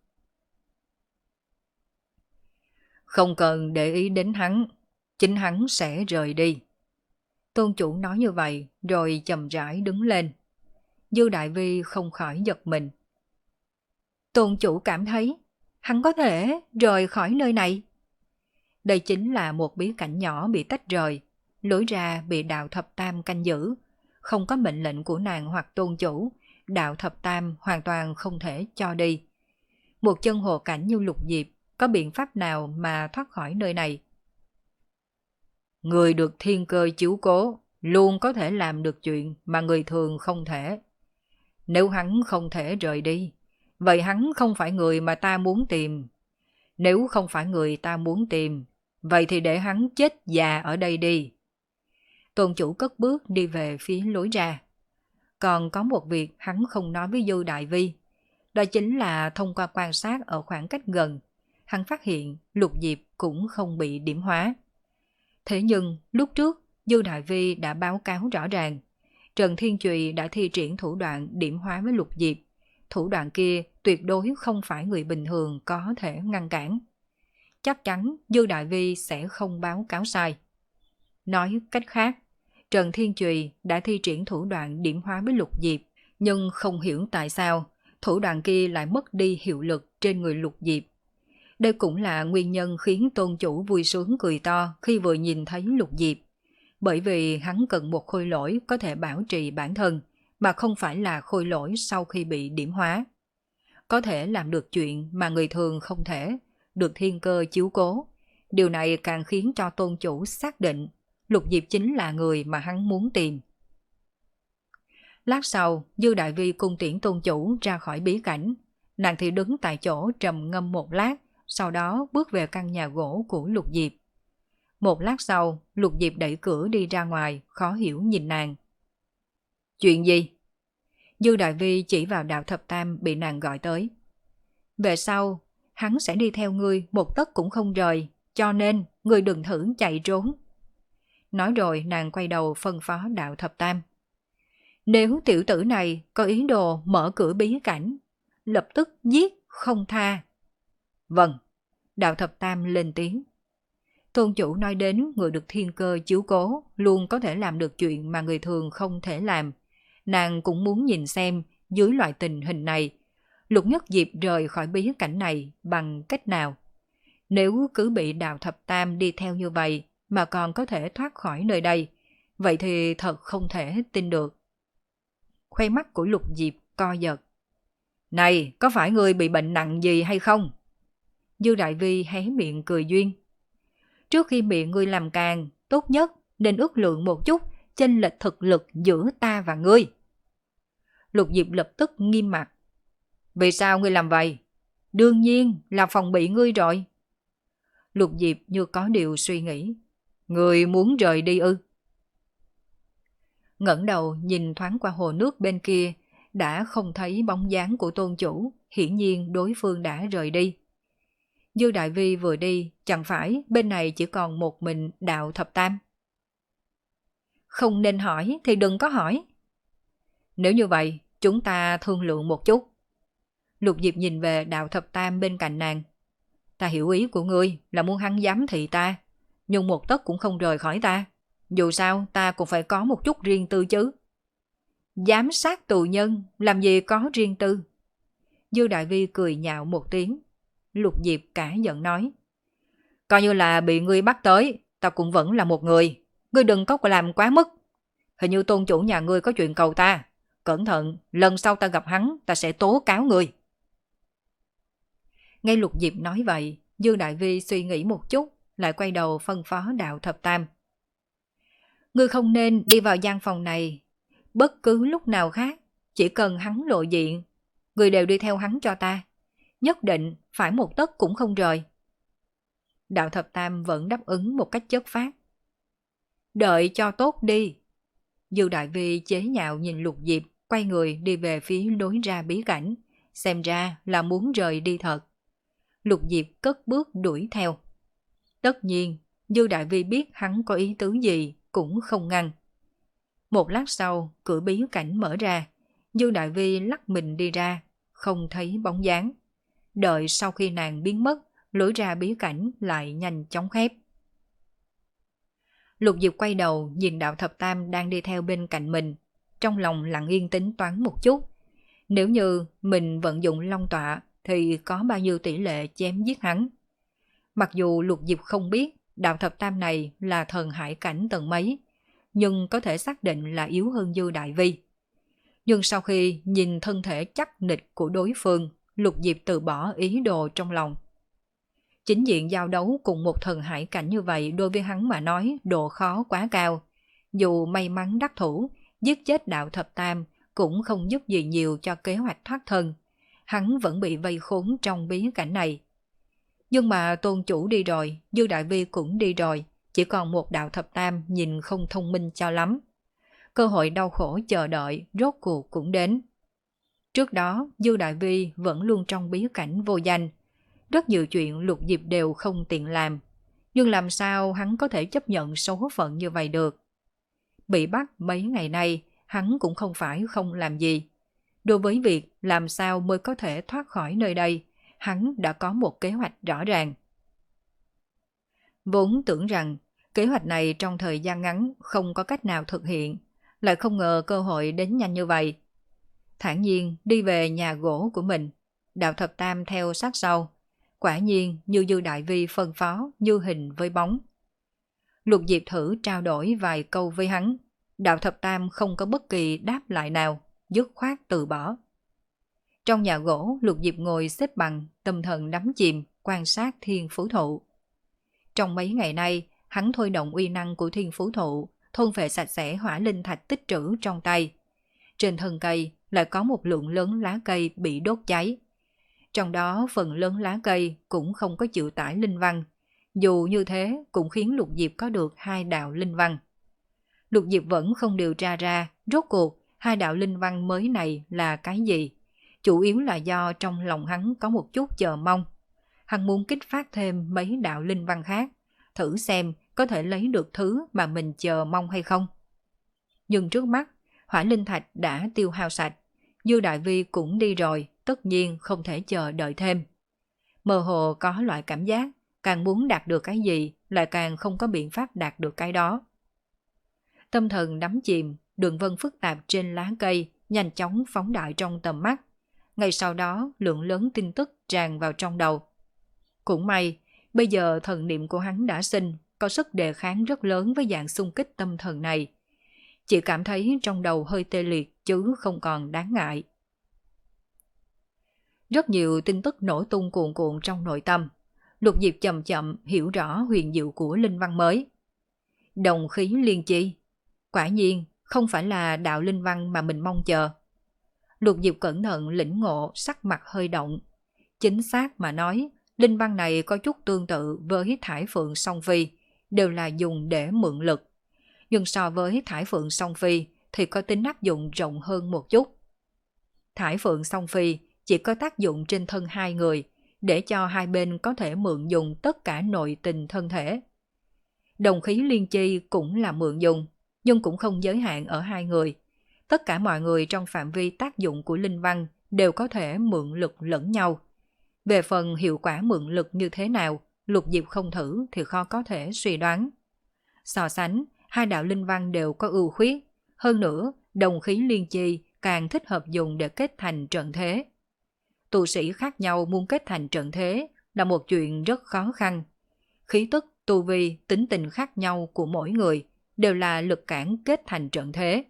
Không cần để ý đến hắn, chính hắn sẽ rời đi. Tôn chủ nói như vậy rồi chậm rãi đứng lên. Dư Đại Vi không khỏi giật mình. Tôn chủ cảm thấy hắn có thể rời khỏi nơi này. Đây chính là một bí cảnh nhỏ bị tách rời, lối ra bị đạo thập tam canh giữ. Không có mệnh lệnh của nàng hoặc tôn chủ, đạo thập tam hoàn toàn không thể cho đi. Một chân hồ cảnh như Lục Diệp có biện pháp nào mà thoát khỏi nơi này? Người được thiên cơ chiếu cố luôn có thể làm được chuyện mà người thường không thể. Nếu hắn không thể rời đi, vậy hắn không phải người mà ta muốn tìm. Nếu không phải người ta muốn tìm, vậy thì để hắn chết già ở đây đi. Tôn chủ cất bước đi về phía lối ra. Còn có một việc hắn không nói với Dư Đại Vi. Đó chính là thông qua quan sát ở khoảng cách gần, hắn phát hiện Lục Diệp cũng không bị điểm hóa. Thế nhưng lúc trước Dư Đại Vi đã báo cáo rõ ràng, Trần Thiên Trùy đã thi triển thủ đoạn điểm hóa với Lục Diệp. Thủ đoạn kia tuyệt đối không phải người bình thường có thể ngăn cản. Chắc chắn Dư Đại Vi sẽ không báo cáo sai. Nói cách khác, Trần Thiên Chùy đã thi triển thủ đoạn điểm hóa với Lục Diệp, nhưng không hiểu tại sao thủ đoạn kia lại mất đi hiệu lực trên người Lục Diệp. Đây cũng là nguyên nhân khiến tôn chủ vui sướng cười to khi vừa nhìn thấy Lục Diệp, bởi vì hắn cần một khôi lỗi có thể bảo trì bản thân, mà không phải là khôi lỗi sau khi bị điểm hóa. Có thể làm được chuyện mà người thường không thể, được thiên cơ chiếu cố. Điều này càng khiến cho tôn chủ xác định Lục Diệp chính là người mà hắn muốn tìm. Lát sau, Dư Đại Vi cung tiễn tôn chủ ra khỏi bí cảnh. Nàng thì đứng tại chỗ trầm ngâm một lát, sau đó bước về căn nhà gỗ của Lục Diệp. Một lát sau, Lục Diệp đẩy cửa đi ra ngoài, khó hiểu nhìn nàng. Chuyện gì? Dư Đại Vi chỉ vào Đạo Thập Tam bị nàng gọi tới. Về sau, hắn sẽ đi theo ngươi một tấc cũng không rời, cho nên ngươi đừng thử chạy trốn. Nói rồi nàng quay đầu phân phó Đạo Thập Tam. Nếu tiểu tử này có ý đồ mở cửa bí cảnh, lập tức giết không tha. Vâng, Đạo Thập Tam lên tiếng. Tôn chủ nói đến người được thiên cơ chiếu cố luôn có thể làm được chuyện mà người thường không thể làm. Nàng cũng muốn nhìn xem dưới loại tình hình này, Lục Nhất Diệp rời khỏi bí cảnh này bằng cách nào. Nếu cứ bị Đạo Thập Tam đi theo như vậy mà còn có thể thoát khỏi nơi đây, vậy thì thật không thể tin được. Khoe mắt của Lục Diệp co giật. Này, có phải ngươi bị bệnh nặng gì hay không? Dư Đại Vi hé miệng cười duyên. Trước khi miệng ngươi làm càng, tốt nhất nên ước lượng một chút chênh lệch thực lực giữa ta và ngươi. Lục Diệp lập tức nghiêm mặt. Vì sao ngươi làm vậy? Đương nhiên là phòng bị ngươi rồi. Lục Diệp như có điều suy nghĩ. Ngươi muốn rời đi ư? Ngẩng đầu nhìn thoáng qua hồ nước bên kia, đã không thấy bóng dáng của tôn chủ, hiển nhiên đối phương đã rời đi. Dư Đại Vi vừa đi, chẳng phải bên này chỉ còn một mình Đạo Thập Tam. Không nên hỏi thì đừng có hỏi. Nếu như vậy, chúng ta thương lượng một chút. Lục Diệp nhìn về Đạo Thập Tam bên cạnh nàng. Ta hiểu ý của ngươi là muốn hắn giám thị ta, nhưng một tấc cũng không rời khỏi ta. Dù sao ta cũng phải có một chút riêng tư chứ. Giám sát tù nhân, làm gì có riêng tư. Dư Đại Vi cười nhạo một tiếng. Lục Diệp cả giận nói. Coi như là bị ngươi bắt tới, ta cũng vẫn là một người. Ngươi đừng có làm quá mức. Hình như tôn chủ nhà ngươi có chuyện cầu ta. Cẩn thận, lần sau ta gặp hắn, ta sẽ tố cáo ngươi. Nghe Lục Diệp nói vậy, Dư Đại Vi suy nghĩ một chút, lại quay đầu phân phó Đạo Thập Tam. Ngươi không nên đi vào gian phòng này. Bất cứ lúc nào khác, chỉ cần hắn lộ diện, ngươi đều đi theo hắn cho ta. Nhất định phải một tấc cũng không rời. Đạo Thập Tam vẫn đáp ứng một cách chất phác. Đợi cho tốt đi. Dư Đại Vi chế nhạo nhìn Lục Diệp, quay người đi về phía lối ra bí cảnh, xem ra là muốn rời đi thật. Lục Diệp cất bước đuổi theo. Tất nhiên, Dư Đại Vi biết hắn có ý tứ gì, cũng không ngăn. Một lát sau, cửa bí cảnh mở ra, Dư Đại Vi lắc mình đi ra, không thấy bóng dáng. Đợi sau khi nàng biến mất, lối ra bí cảnh lại nhanh chóng khép. Lục Diệp quay đầu nhìn Đạo Thập Tam đang đi theo bên cạnh mình, trong lòng lặng yên tính toán một chút. Nếu như mình vận dụng long tọa thì có bao nhiêu tỷ lệ chém giết hắn. Mặc dù Lục Diệp không biết Đạo Thập Tam này là thần hải cảnh tầng mấy, nhưng có thể xác định là yếu hơn Dư Đại Vi. Nhưng sau khi nhìn thân thể chắc nịch của đối phương, Lục Diệp từ bỏ ý đồ trong lòng. Chính diện giao đấu cùng một thần hải cảnh như vậy đối với hắn mà nói độ khó quá cao. Dù may mắn đắc thủ, giết chết Đạo Thập Tam cũng không giúp gì nhiều cho kế hoạch thoát thân. Hắn vẫn bị vây khốn trong bí cảnh này. Nhưng mà tôn chủ đi rồi, Dư Đại Vi cũng đi rồi, chỉ còn một Đạo Thập Tam nhìn không thông minh cho lắm. Cơ hội đau khổ chờ đợi rốt cuộc cũng đến. Trước đó, Dư Đại Vi vẫn luôn trong bí cảnh vô danh. Rất nhiều chuyện Lục Diệp đều không tiện làm. Nhưng làm sao hắn có thể chấp nhận số phận như vậy được? Bị bắt mấy ngày nay, hắn cũng không phải không làm gì. Đối với việc làm sao mới có thể thoát khỏi nơi đây, hắn đã có một kế hoạch rõ ràng. Vốn tưởng rằng Kế hoạch này trong thời gian ngắn không có cách nào thực hiện, lại không ngờ cơ hội đến nhanh như vậy. Thản nhiên đi về nhà gỗ của mình, Đạo Thập Tam theo sát sau. Quả nhiên như Dư Đại Vi phân phó, như hình với bóng. Lục Diệp thử trao đổi vài câu với hắn, Đạo Thập Tam không có bất kỳ đáp lại nào, dứt khoát từ bỏ. Trong nhà gỗ, Lục Diệp ngồi xếp bằng, tâm thần đắm chìm, quan sát thiên phú thụ. Trong mấy ngày nay, hắn thôi động uy năng của thiên phú thụ, thôn phệ sạch sẽ hỏa linh thạch tích trữ trong tay. Trên thân cây lại có một lượng lớn lá cây bị đốt cháy. Trong đó phần lớn lá cây cũng không có chịu tải linh văn, dù như thế cũng khiến Lục Diệp có được hai đạo linh văn. Lục Diệp vẫn không điều tra ra rốt cuộc hai đạo linh văn mới này là cái gì, chủ yếu là do trong lòng hắn có một chút chờ mong. Hắn muốn kích phát thêm mấy đạo linh văn khác, thử xem có thể lấy được thứ mà mình chờ mong hay không. Nhưng trước mắt, hỏa linh thạch đã tiêu hao sạch, Dư Đại Vi cũng đi rồi, tất nhiên không thể chờ đợi thêm. Mơ hồ có loại cảm giác, càng muốn đạt được cái gì, lại càng không có biện pháp đạt được cái đó. Tâm thần đắm chìm, đường vân phức tạp trên lá cây, nhanh chóng phóng đại trong tầm mắt. Ngay sau đó, lượng lớn tin tức tràn vào trong đầu. Cũng may, bây giờ thần niệm của hắn đã sinh, có sức đề kháng rất lớn với dạng xung kích tâm thần này. Chỉ cảm thấy trong đầu hơi tê liệt chứ không còn đáng ngại. Rất nhiều tin tức nổ tung cuồn cuộn trong nội tâm. Lục Diệp chậm chậm hiểu rõ huyền diệu của linh văn mới. Đồng khí liên chi. Quả nhiên, không phải là đạo linh văn mà mình mong chờ. Lục Diệp cẩn thận lĩnh ngộ, sắc mặt hơi động. Chính xác mà nói, linh văn này có chút tương tự với Thải Phượng Song Phi, đều là dùng để mượn lực. Nhưng so với Thải Phượng Song Phi thì có tính áp dụng rộng hơn một chút. Thải Phượng Song Phi chỉ có tác dụng trên thân hai người, để cho hai bên có thể mượn dùng tất cả nội tình thân thể. Đồng khí liên chi cũng là mượn dùng, nhưng cũng không giới hạn ở hai người. Tất cả mọi người trong phạm vi tác dụng của linh văn đều có thể mượn lực lẫn nhau. Về phần hiệu quả mượn lực như thế nào, Lục Diệp không thử thì khó có thể suy đoán. So sánh, hai đạo linh văn đều có ưu khuyết. Hơn nữa, đồng khí liên chi càng thích hợp dùng để kết thành trận thế. Tu sĩ khác nhau muốn kết thành trận thế là một chuyện rất khó khăn. Khí tức, tu vi, tính tình khác nhau của mỗi người đều là lực cản kết thành trận thế.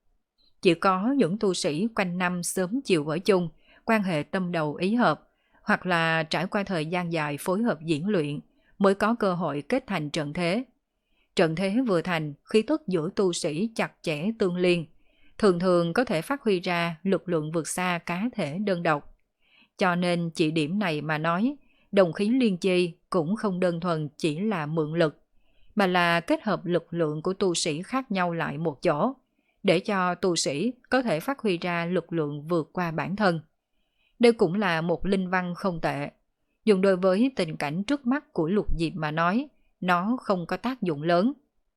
Chỉ có những tu sĩ quanh năm sớm chiều ở chung, quan hệ tâm đầu ý hợp, hoặc là trải qua thời gian dài phối hợp diễn luyện mới có cơ hội kết thành trận thế. Trận thế vừa thành, khí tức giữa tu sĩ chặt chẽ tương liên, thường thường có thể phát huy ra lực lượng vượt xa cá thể đơn độc. Cho nên chỉ điểm này mà nói, đồng khí liên chi cũng không đơn thuần chỉ là mượn lực, mà là kết hợp lực lượng của tu sĩ khác nhau lại một chỗ, để cho tu sĩ có thể phát huy ra lực lượng vượt qua bản thân. Đây cũng là một linh văn không tệ. Dùng đối với tình cảnh trước mắt của Lục Diệp mà nói, nó không có tác dụng lớn.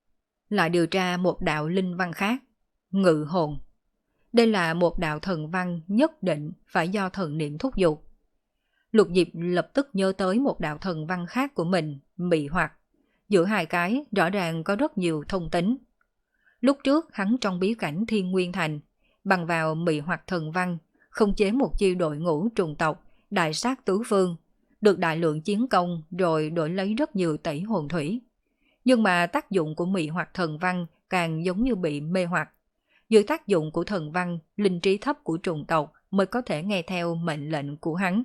Lại điều tra một đạo linh văn khác, ngự hồn. Đây là một đạo thần văn nhất định phải do thần niệm thúc giục. Lục Diệp lập tức nhớ tới một đạo thần văn khác của mình, mị hoặc. Giữa hai cái rõ ràng có rất nhiều thông tính. Lúc trước hắn trong bí cảnh Thiên Nguyên Thành, bằng vào mị hoặc thần văn, khống chế một chi đội ngũ trùng tộc, đại sát tứ phương, được đại lượng chiến công rồi đổi lấy rất nhiều tẩy hồn thủy. Nhưng mà tác dụng của mị hoặc thần văn càng giống như bị mê hoặc. Dưới tác dụng của thần văn, linh trí thấp của trùng tộc mới có thể nghe theo mệnh lệnh của hắn.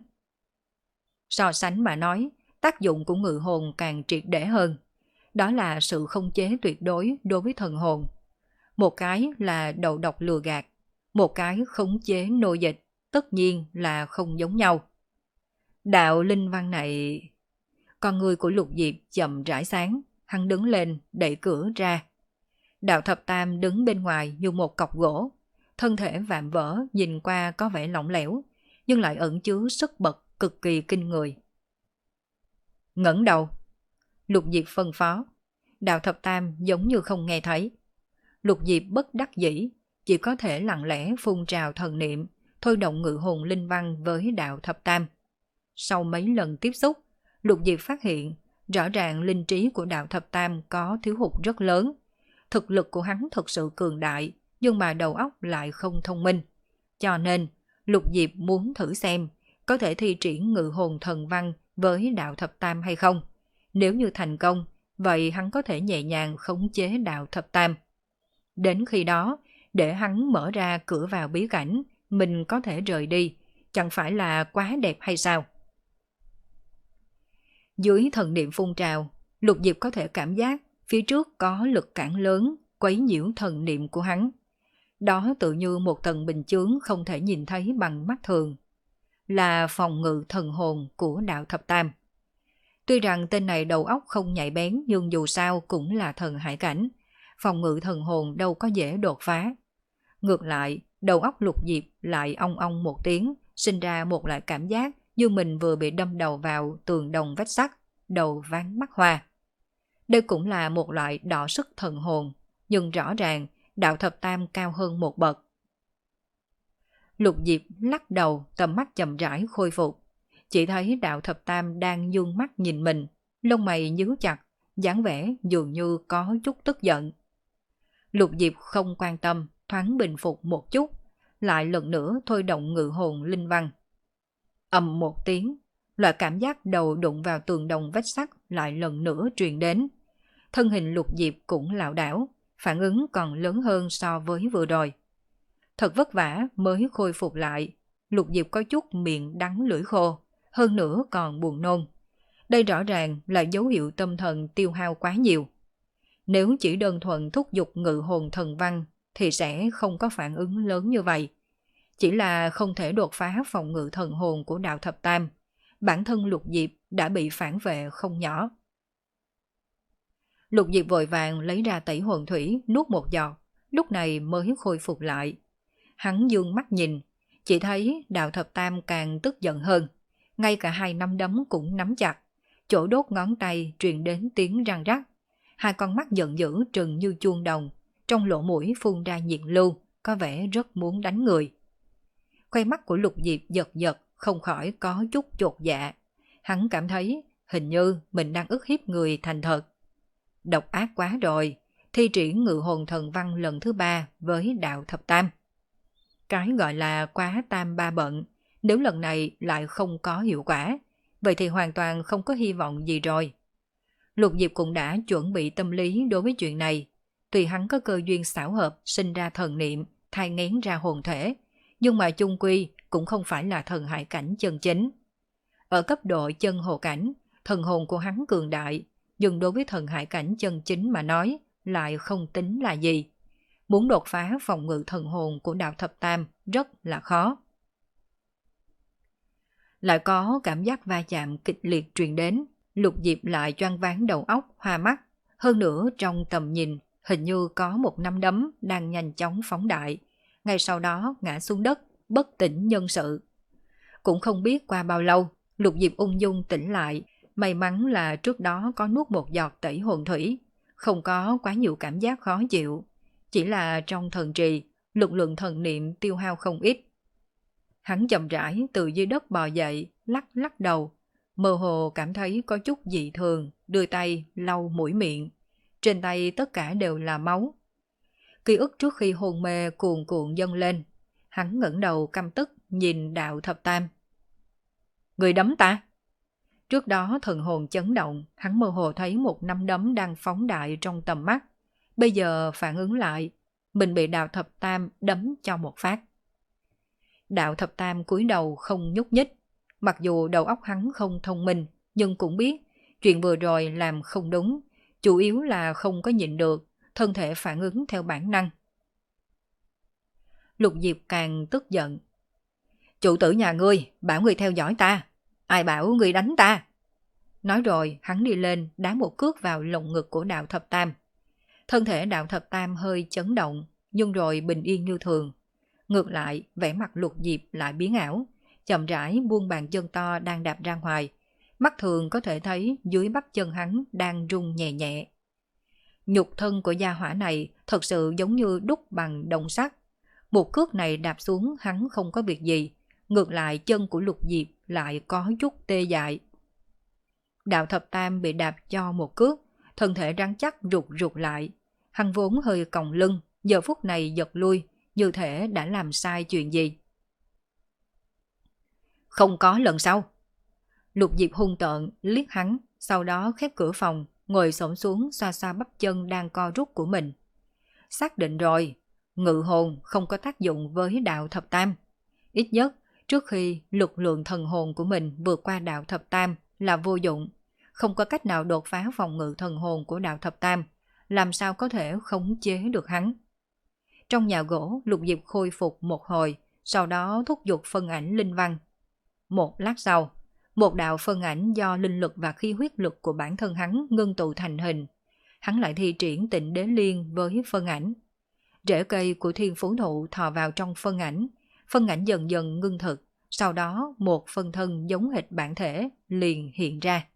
So sánh mà nói, tác dụng của ngự hồn càng triệt để hơn. Đó là sự khống chế tuyệt đối đối với thần hồn. Một cái là đầu độc lừa gạt, một cái khống chế nô dịch, tất nhiên là không giống nhau. Đạo linh văn này... Con người của Lục Diệp chậm rãi sáng, hắn đứng lên, đẩy cửa ra. Đạo Thập Tam đứng bên ngoài như một cọc gỗ, thân thể vạm vỡ nhìn qua có vẻ lỏng lẻo, nhưng lại ẩn chứa sức bật cực kỳ kinh người. Ngẩng đầu, Lục Diệp phân phó. Đạo Thập Tam giống như không nghe thấy. Lục Diệp bất đắc dĩ, chỉ có thể lặng lẽ phun trào thần niệm, thôi động ngự hồn linh văn với Đạo Thập Tam. Sau mấy lần tiếp xúc, Lục Diệp phát hiện rõ ràng linh trí của Đạo Thập Tam có thiếu hụt rất lớn. Thực lực của hắn thực sự cường đại, nhưng mà đầu óc lại không thông minh. Cho nên, Lục Diệp muốn thử xem có thể thi triển ngự hồn thần văn với Đạo Thập Tam hay không. Nếu như thành công, vậy hắn có thể nhẹ nhàng khống chế Đạo Thập Tam. Đến khi đó, để hắn mở ra cửa vào bí cảnh, mình có thể rời đi, chẳng phải là quá đẹp hay sao? Dưới thần niệm phun trào, Lục Diệp có thể cảm giác phía trước có lực cản lớn quấy nhiễu thần niệm của hắn. Đó tự như một tầng bình chướng không thể nhìn thấy bằng mắt thường. Là phòng ngự thần hồn của Đạo Thập Tam. Tuy rằng tên này đầu óc không nhạy bén nhưng dù sao cũng là thần hải cảnh. Phòng ngự thần hồn đâu có dễ đột phá. Ngược lại, đầu óc Lục Diệp lại ong ong một tiếng, sinh ra một loại cảm giác như mình vừa bị đâm đầu vào tường đồng vách sắt, đầu ván mắt hoa. Đây cũng là một loại đọ sức thần hồn, nhưng rõ ràng Đạo Thập Tam cao hơn một bậc. Lục Diệp lắc đầu, tầm mắt chậm rãi khôi phục. Chỉ thấy Đạo Thập Tam đang dương mắt nhìn mình, lông mày nhíu chặt, dáng vẻ dường như có chút tức giận. Lục Diệp không quan tâm, thoáng bình phục một chút, lại lần nữa thôi động ngự hồn linh văn. Ầm một tiếng, loại cảm giác đầu đụng vào tường đồng vách sắt lại lần nữa truyền đến. Thân hình Lục Diệp cũng lảo đảo, phản ứng còn lớn hơn so với vừa rồi. Thật vất vả mới khôi phục lại, Lục Diệp có chút miệng đắng lưỡi khô, hơn nữa còn buồn nôn. Đây rõ ràng là dấu hiệu tâm thần tiêu hao quá nhiều. Nếu chỉ đơn thuần thúc giục ngự hồn thần văn thì sẽ không có phản ứng lớn như vậy. Chỉ là không thể đột phá phòng ngự thần hồn của Đạo Thập Tam. Bản thân Lục Diệp đã bị phản vệ không nhỏ. Lục Diệp vội vàng lấy ra tẩy hồn thủy nuốt một giọt, lúc này mới khôi phục lại. Hắn dương mắt nhìn, chỉ thấy Đạo Thập Tam càng tức giận hơn. Ngay cả hai nắm đấm cũng nắm chặt, chỗ đốt ngón tay truyền đến tiếng răng rắc. Hai con mắt giận dữ trừng như chuông đồng, trong lỗ mũi phun ra nhiệt lưu, có vẻ rất muốn đánh người. Khoe mắt của Lục Diệp giật giật, không khỏi có chút chột dạ. Hắn cảm thấy hình như mình đang ức hiếp người thành thật. Độc ác quá rồi, thi triển ngự hồn thần văn lần thứ ba với Đạo Thập Tam. Cái gọi là quá tam ba bận, nếu lần này lại không có hiệu quả, vậy thì hoàn toàn không có hy vọng gì rồi. Lục Diệp cũng đã chuẩn bị tâm lý đối với chuyện này. Tuy hắn có cơ duyên xảo hợp sinh ra thần niệm, thai nghén ra hồn thể, nhưng mà chung quy cũng không phải là thần hải cảnh chân chính. Ở cấp độ chân hồ cảnh, thần hồn của hắn cường đại, nhưng đối với thần hải cảnh chân chính mà nói lại không tính là gì. Muốn đột phá phòng ngự thần hồn của Đạo Thập Tam rất là khó. Lại có cảm giác va chạm kịch liệt truyền đến, Lục Diệp lại choáng váng đầu óc, hoa mắt. Hơn nữa trong tầm nhìn, hình như có một nắm đấm đang nhanh chóng phóng đại. Ngay sau đó ngã xuống đất, bất tỉnh nhân sự. Cũng không biết qua bao lâu, Lục Diệp ung dung tỉnh lại. May mắn là trước đó có nuốt một giọt tẩy hồn thủy, không có quá nhiều cảm giác khó chịu. Chỉ là trong thần trì, lực lượng thần niệm tiêu hao không ít. Hắn chậm rãi từ dưới đất bò dậy, lắc lắc đầu. Mơ hồ cảm thấy có chút dị thường, đưa tay lau mũi miệng. Trên tay tất cả đều là máu. Ký ức trước khi hôn mê cuồn cuộn dâng lên. Hắn ngẩng đầu căm tức nhìn Đạo Thập Tam. Người đấm ta? Trước đó thần hồn chấn động, hắn mơ hồ thấy một nắm đấm đang phóng đại trong tầm mắt. Bây giờ phản ứng lại, mình bị Đạo Thập Tam đấm cho một phát. Đạo Thập Tam cúi đầu không nhúc nhích. Mặc dù đầu óc hắn không thông minh, nhưng cũng biết chuyện vừa rồi làm không đúng, chủ yếu là không có nhịn được, thân thể phản ứng theo bản năng. Lục Diệp càng tức giận. Chủ tử nhà ngươi, bảo ngươi theo dõi ta, ai bảo ngươi đánh ta? Nói rồi hắn đi lên đá một cước vào lồng ngực của Đạo Thập Tam. Thân thể Đạo Thập Tam hơi chấn động, nhưng rồi bình yên như thường. Ngược lại, vẻ mặt Lục Diệp lại biến ảo, chậm rãi buông bàn chân to đang đạp ra ngoài. Mắt thường có thể thấy dưới bắp chân hắn đang rung nhẹ nhẹ. Nhục thân của gia hỏa này thật sự giống như đúc bằng đồng sắt. Một cước này đạp xuống hắn không có việc gì, ngược lại chân của Lục Diệp lại có chút tê dại. Đạo Thập Tam bị đạp cho một cước, thân thể rắn chắc rụt rụt lại. Hắn vốn hơi còng lưng, giờ phút này giật lui, như thể đã làm sai chuyện gì. Không có lần sau. Lục Diệp hung tợn liếc hắn, sau đó khép cửa phòng, ngồi xổm xuống xoa xoa bắp chân đang co rút của mình. Xác định rồi, ngự hồn không có tác dụng với đạo Thập Tam. Ít nhất, trước khi lực lượng thần hồn của mình vượt qua đạo Thập Tam là vô dụng, không có cách nào đột phá phòng ngự thần hồn của đạo Thập Tam, làm sao có thể khống chế được hắn. Trong nhà gỗ, Lục Diệp khôi phục một hồi, sau đó thúc giục phân ảnh linh văn. Một lát sau, một đạo phân ảnh do linh lực và khí huyết lực của bản thân hắn ngưng tụ thành hình. Hắn lại thi triển Tịnh Đế Liên với phân ảnh. Rễ cây của thiên phú thụ thò vào trong phân ảnh, phân ảnh dần dần ngưng thực, sau đó một phân thân giống hệt bản thể liền hiện ra.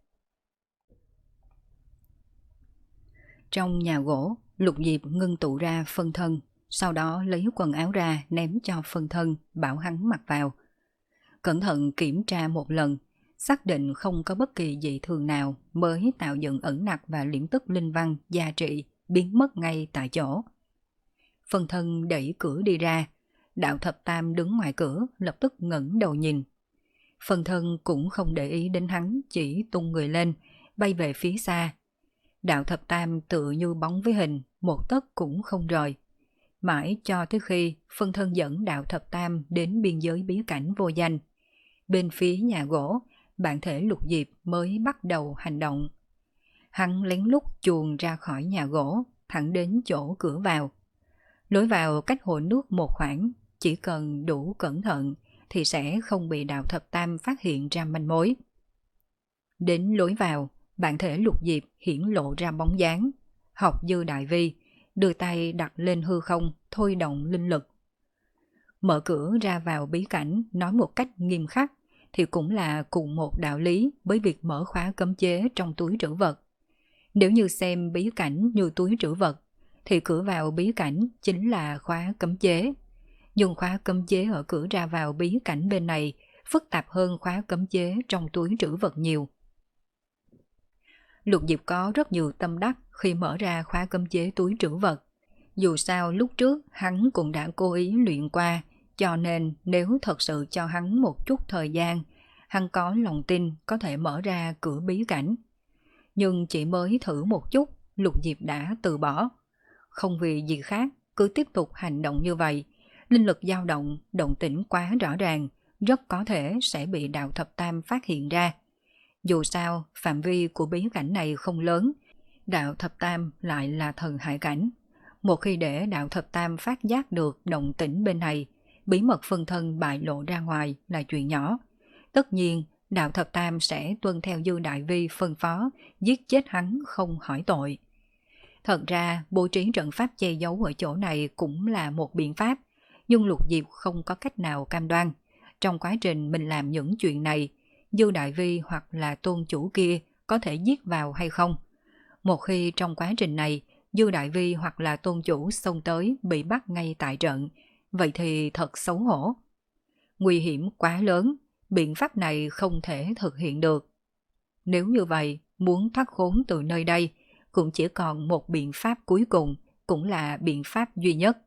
Trong nhà gỗ, Lục Diệp ngưng tụ ra phân thân, sau đó lấy quần áo ra ném cho phân thân, bảo hắn mặc vào. Cẩn thận kiểm tra một lần, xác định không có bất kỳ dị thường nào mới tạo dựng ẩn nặc và liễm tức linh văn gia trị, biến mất ngay tại chỗ. Phân thân đẩy cửa đi ra, đạo Thập Tam đứng ngoài cửa lập tức ngẩng đầu nhìn. Phân thân cũng không để ý đến hắn, chỉ tung người lên, bay về phía xa. Đạo Thập Tam tựa như bóng với hình, một tấc cũng không rời. Mãi cho tới khi phân thân dẫn đạo Thập Tam đến biên giới bí cảnh vô danh. Bên phía nhà gỗ, bản thể Lục Diệp mới bắt đầu hành động. Hắn lén lút chuồn ra khỏi nhà gỗ, thẳng đến chỗ cửa vào. Lối vào cách hồ nước một khoảng, chỉ cần đủ cẩn thận thì sẽ không bị đạo Thập Tam phát hiện ra manh mối. Đến lối vào, bản thể Lục Diệp hiển lộ ra bóng dáng, học dư đại vi, đưa tay đặt lên hư không, thôi động linh lực. Mở cửa ra vào bí cảnh, nói một cách nghiêm khắc, thì cũng là cùng một đạo lý với việc mở khóa cấm chế trong túi trữ vật. Nếu như xem bí cảnh như túi trữ vật, thì cửa vào bí cảnh chính là khóa cấm chế. Nhưng khóa cấm chế ở cửa ra vào bí cảnh bên này phức tạp hơn khóa cấm chế trong túi trữ vật nhiều. Lục Diệp có rất nhiều tâm đắc khi mở ra khóa cấm chế túi trữ vật. Dù sao lúc trước hắn cũng đã cố ý luyện qua, cho nên nếu thật sự cho hắn một chút thời gian, hắn có lòng tin có thể mở ra cửa bí cảnh. Nhưng chỉ mới thử một chút, Lục Diệp đã từ bỏ. Không vì gì khác, cứ tiếp tục hành động như vậy, linh lực dao động, động tĩnh quá rõ ràng, rất có thể sẽ bị đạo Thập Tam phát hiện ra. Dù sao, phạm vi của bí cảnh này không lớn, đạo Thập Tam lại là thần hải cảnh. Một khi để đạo Thập Tam phát giác được động tĩnh bên này, bí mật phân thân bại lộ ra ngoài là chuyện nhỏ. Tất nhiên, đạo Thập Tam sẽ tuân theo Dư Đại Vi phân phó, giết chết hắn không hỏi tội. Thật ra, bố trí trận pháp che giấu ở chỗ này cũng là một biện pháp, nhưng Lục Diệp không có cách nào cam đoan. Trong quá trình mình làm những chuyện này, Dư Đại Vi hoặc là tôn chủ kia có thể giết vào hay không. Một khi trong quá trình này, Dư Đại Vi hoặc là tôn chủ xông tới bị bắt ngay tại trận, vậy thì thật xấu hổ. Nguy hiểm quá lớn, biện pháp này không thể thực hiện được. Nếu như vậy, muốn thoát khốn từ nơi đây, cũng chỉ còn một biện pháp cuối cùng, cũng là biện pháp duy nhất.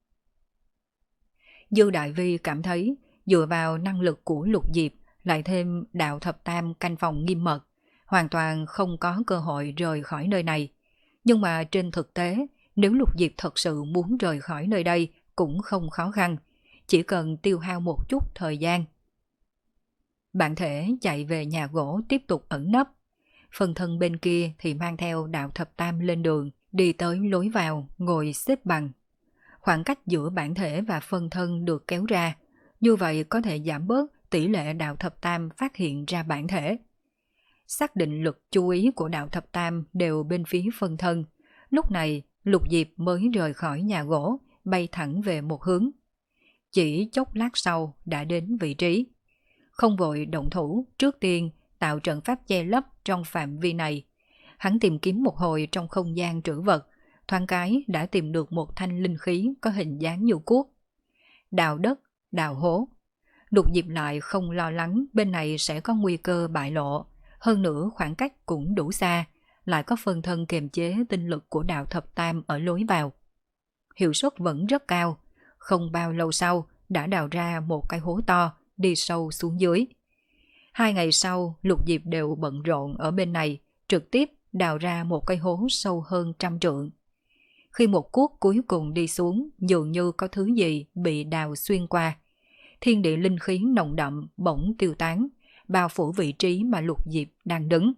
Dư Đại Vi cảm thấy dựa vào năng lực của Lục Diệp, lại thêm đạo Thập Tam canh phòng nghiêm mật, hoàn toàn không có cơ hội rời khỏi nơi này. Nhưng mà trên thực tế, nếu Lục Diệp thật sự muốn rời khỏi nơi đây cũng không khó khăn, chỉ cần tiêu hao một chút thời gian. Bản thể chạy về nhà gỗ tiếp tục ẩn nấp. Phần thân bên kia thì mang theo đạo Thập Tam lên đường, đi tới lối vào, ngồi xếp bằng. Khoảng cách giữa bản thể và phân thân được kéo ra, như vậy có thể giảm bớt tỷ lệ đạo Thập Tam phát hiện ra bản thể. Xác định lực chú ý của đạo Thập Tam đều bên phía phân thân. Lúc này, Lục Diệp mới rời khỏi nhà gỗ, bay thẳng về một hướng. Chỉ chốc lát sau đã đến vị trí. Không vội động thủ, trước tiên tạo trận pháp che lấp trong phạm vi này. Hắn tìm kiếm một hồi trong không gian trữ vật, thoáng cái đã tìm được một thanh linh khí có hình dáng như cuốc. Đào đất, đào hố. Lục Diệp lại không lo lắng bên này sẽ có nguy cơ bại lộ. hơn nữa khoảng cách cũng đủ xa, lại có phân thân kiềm chế tinh lực của đạo thập tam ở lối vào. Hiệu suất vẫn rất cao, không bao lâu sau đã đào ra một cái hố to đi sâu xuống dưới. Hai ngày sau, Lục Diệp đều bận rộn ở bên này, trực tiếp đào ra một cái hố sâu hơn trăm trượng. Khi một cuốc cuối cùng đi xuống, dường như có thứ gì bị đào xuyên qua. Thiên địa linh khí nồng đậm bỗng tiêu tán, bao phủ vị trí mà Lục Diệp đang đứng.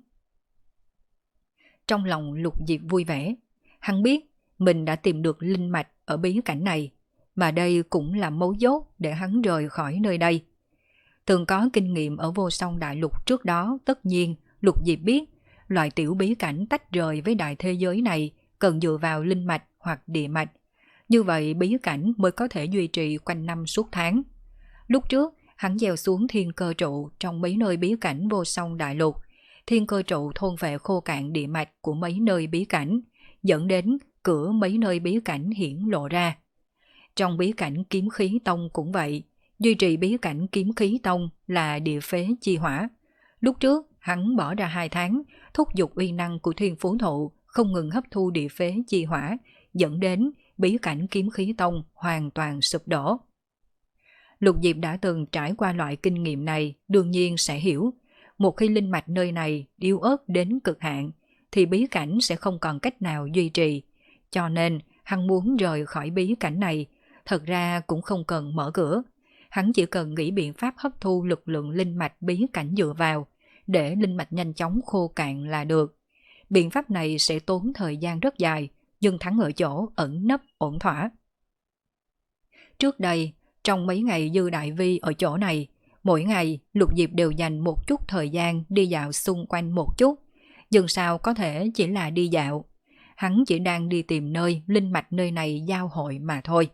Trong lòng Lục Diệp vui vẻ, hắn biết mình đã tìm được linh mạch ở bí cảnh này, mà đây cũng là mấu chốt để hắn rời khỏi nơi đây. Từng có kinh nghiệm ở Vô Song Đại Lục trước đó, tất nhiên Lục Diệp biết loại tiểu bí cảnh tách rời với đại thế giới này cần dựa vào linh mạch hoặc địa mạch. Như vậy bí cảnh mới có thể duy trì quanh năm suốt tháng. Lúc trước, hắn gieo xuống thiên cơ trụ trong mấy nơi bí cảnh Vô Song Đại Lục. Thiên cơ trụ thôn vệ khô cạn địa mạch của mấy nơi bí cảnh, dẫn đến cửa mấy nơi bí cảnh hiển lộ ra. Trong bí cảnh Kiếm Khí Tông cũng vậy, duy trì bí cảnh Kiếm Khí Tông là địa phế chi hỏa. Lúc trước, hắn bỏ ra hai tháng, thúc giục uy năng của thiên phú thụ, không ngừng hấp thu địa phế chi hỏa, dẫn đến bí cảnh Kiếm Khí Tông hoàn toàn sụp đổ. Lục Diệp đã từng trải qua loại kinh nghiệm này, đương nhiên sẽ hiểu, một khi linh mạch nơi này yếu ớt đến cực hạn, thì bí cảnh sẽ không còn cách nào duy trì. Cho nên, hắn muốn rời khỏi bí cảnh này, thật ra cũng không cần mở cửa. Hắn chỉ cần nghĩ biện pháp hấp thu lực lượng linh mạch bí cảnh dựa vào, để linh mạch nhanh chóng khô cạn là được. Biện pháp này sẽ tốn thời gian rất dài, nhưng thắng ở chỗ ẩn nấp ổn thỏa. Trước đây, trong mấy ngày Dư Đại Vi ở chỗ này, mỗi ngày Lục Diệp đều dành một chút thời gian đi dạo xung quanh một chút, nhưng sao có thể chỉ là đi dạo. Hắn chỉ đang đi tìm nơi linh mạch nơi này giao hội mà thôi.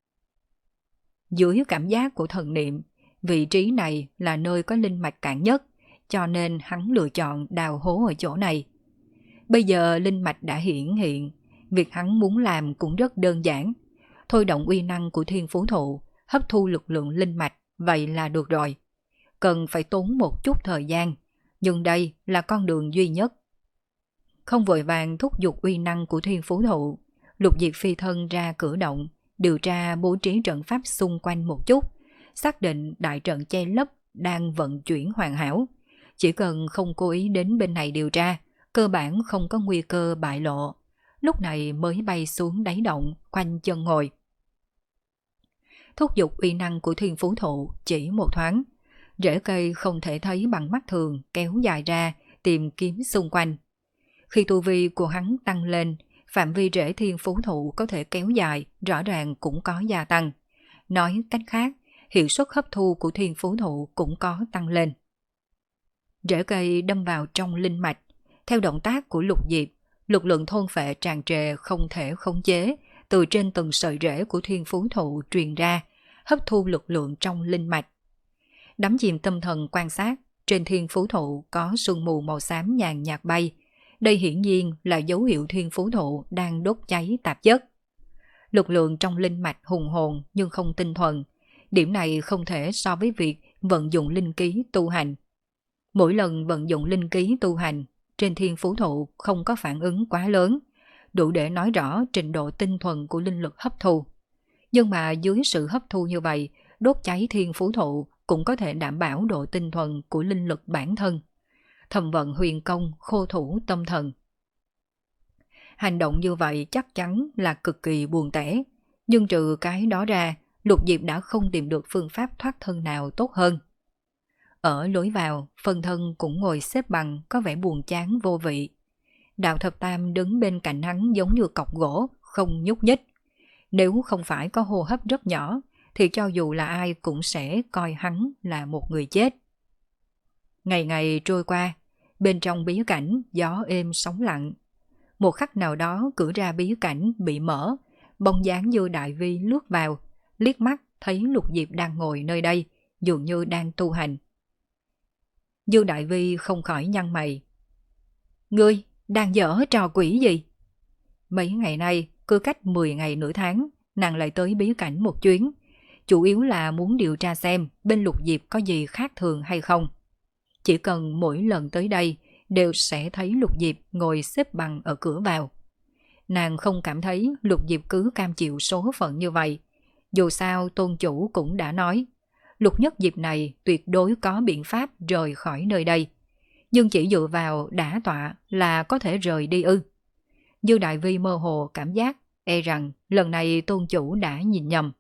Dưới cảm giác của thần niệm, vị trí này là nơi có linh mạch cạn nhất, cho nên hắn lựa chọn đào hố ở chỗ này. Bây giờ linh mạch đã hiển hiện, việc hắn muốn làm cũng rất đơn giản. Thôi động uy năng của thiên phú thụ, hấp thu lực lượng linh mạch, vậy là được rồi. Cần phải tốn một chút thời gian, nhưng đây là con đường duy nhất. Không vội vàng thúc giục uy năng của thiên phú thụ, Lục Diệp phi thân ra cửa động, điều tra bố trí trận pháp xung quanh một chút, xác định đại trận che lấp đang vận chuyển hoàn hảo. Chỉ cần không cố ý đến bên này điều tra, cơ bản không có nguy cơ bại lộ. Lúc này mới bay xuống đáy động, quanh chân ngồi. Thúc giục uy năng của thiên phú thụ chỉ một thoáng. Rễ cây không thể thấy bằng mắt thường kéo dài ra, tìm kiếm xung quanh. Khi tu vi của hắn tăng lên, phạm vi rễ thiên phú thụ có thể kéo dài, rõ ràng cũng có gia tăng. Nói cách khác, hiệu suất hấp thu của thiên phú thụ cũng có tăng lên. Rễ cây đâm vào trong linh mạch. Theo động tác của Lục Diệp, lực lượng thôn phệ tràn trề không thể khống chế, từ trên từng sợi rễ của thiên phú thụ truyền ra, hấp thu lực lượng trong linh mạch. Đắm chìm tâm thần quan sát, trên thiên phú thụ có sương mù màu xám nhàn nhạt bay. Đây hiển nhiên là dấu hiệu thiên phú thụ đang đốt cháy tạp chất. Lực lượng trong linh mạch hùng hồn nhưng không tinh thuần. Điểm này không thể so với việc vận dụng linh ký tu hành. Mỗi lần vận dụng linh ký tu hành, trên thiên phú thụ không có phản ứng quá lớn, đủ để nói rõ trình độ tinh thuần của linh lực hấp thu. Nhưng mà dưới sự hấp thu như vậy, đốt cháy thiên phú thụ cũng có thể đảm bảo độ tinh thuần của linh lực bản thân. Thầm vận huyền công, khô thủ tâm thần. Hành động như vậy chắc chắn là cực kỳ buồn tẻ, nhưng trừ cái đó ra, Lục Diệp đã không tìm được phương pháp thoát thân nào tốt hơn. Ở lối vào, phân thân cũng ngồi xếp bằng có vẻ buồn chán vô vị. Đạo Thập Tam đứng bên cạnh hắn giống như cọc gỗ, không nhúc nhích. Nếu không phải có hô hấp rất nhỏ, thì cho dù là ai cũng sẽ coi hắn là một người chết. Ngày ngày trôi qua, bên trong bí cảnh gió êm sóng lặng. Một khắc nào đó cửa ra bí cảnh bị mở, bóng dáng Dư Đại Vi lướt vào, liếc mắt thấy Lục Diệp đang ngồi nơi đây, dường như đang tu hành. Dư Đại Vi không khỏi nhăn mày. Ngươi đang dở trò quỷ gì? Mấy ngày nay, cứ cách mười ngày nửa tháng, nàng lại tới bí cảnh một chuyến. Chủ yếu là muốn điều tra xem bên Lục Diệp có gì khác thường hay không. chỉ cần mỗi lần tới đây đều sẽ thấy Lục Diệp ngồi xếp bằng ở cửa vào. Nàng không cảm thấy Lục Diệp cứ cam chịu số phận như vậy. Dù sao tôn chủ cũng đã nói, Lục Nhất Diệp này tuyệt đối có biện pháp rời khỏi nơi đây. Nhưng chỉ dựa vào đả tọa là có thể rời đi ư? Dư Đại Vi mơ hồ cảm giác e rằng lần này tôn chủ đã nhìn nhầm.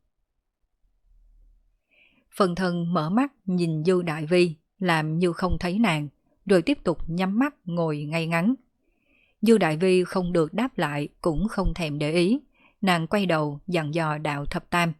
Phần thân mở mắt nhìn Dư Đại Vi, làm như không thấy nàng, rồi tiếp tục nhắm mắt ngồi ngay ngắn. Dư Đại Vi không được đáp lại cũng không thèm để ý, nàng quay đầu dặn dò Đạo Thập Tam.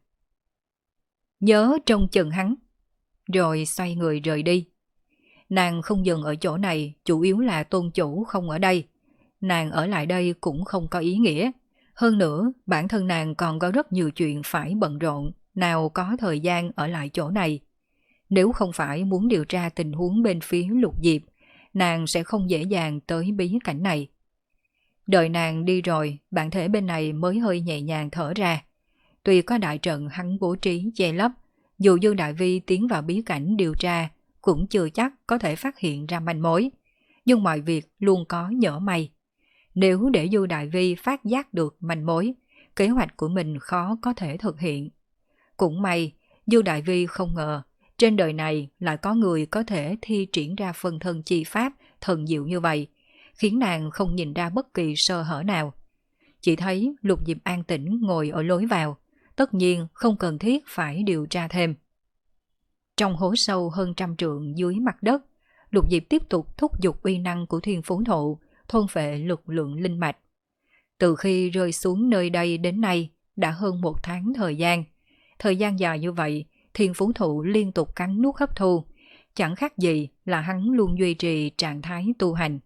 Nhớ trông chừng hắn, rồi xoay người rời đi. Nàng không dừng ở chỗ này, chủ yếu là tôn chủ không ở đây. Nàng ở lại đây cũng không có ý nghĩa. Hơn nữa, bản thân nàng còn có rất nhiều chuyện phải bận rộn, nào có thời gian ở lại chỗ này. Nếu không phải muốn điều tra tình huống bên phía Lục Diệp, nàng sẽ không dễ dàng tới bí cảnh này. Đợi nàng đi rồi, bản thể bên này mới hơi nhẹ nhàng thở ra. Tuy có đại trận hắn bố trí che lấp, dù Dư Đại Vi tiến vào bí cảnh điều tra, cũng chưa chắc có thể phát hiện ra manh mối. Nhưng mọi việc luôn có nhỡ may. Nếu để Dư Đại Vi phát giác được manh mối, kế hoạch của mình khó có thể thực hiện. Cũng may, Dư Đại Vi không ngờ, trên đời này lại có người có thể thi triển ra phân thân chi pháp thần diệu như vậy, khiến nàng không nhìn ra bất kỳ sơ hở nào. Chỉ thấy Lục Diệp an tĩnh ngồi ở lối vào, tất nhiên không cần thiết phải điều tra thêm. Trong hố sâu hơn trăm trượng dưới mặt đất, Lục Diệp tiếp tục thúc giục uy năng của Thiên Phú Thụ, thôn phệ lực lượng linh mạch. Từ khi rơi xuống nơi đây đến nay, đã hơn một tháng thời gian. Thời gian dài như vậy, Thiên Phú Thụ liên tục cắn nuốt hấp thu, chẳng khác gì là hắn luôn duy trì trạng thái tu hành.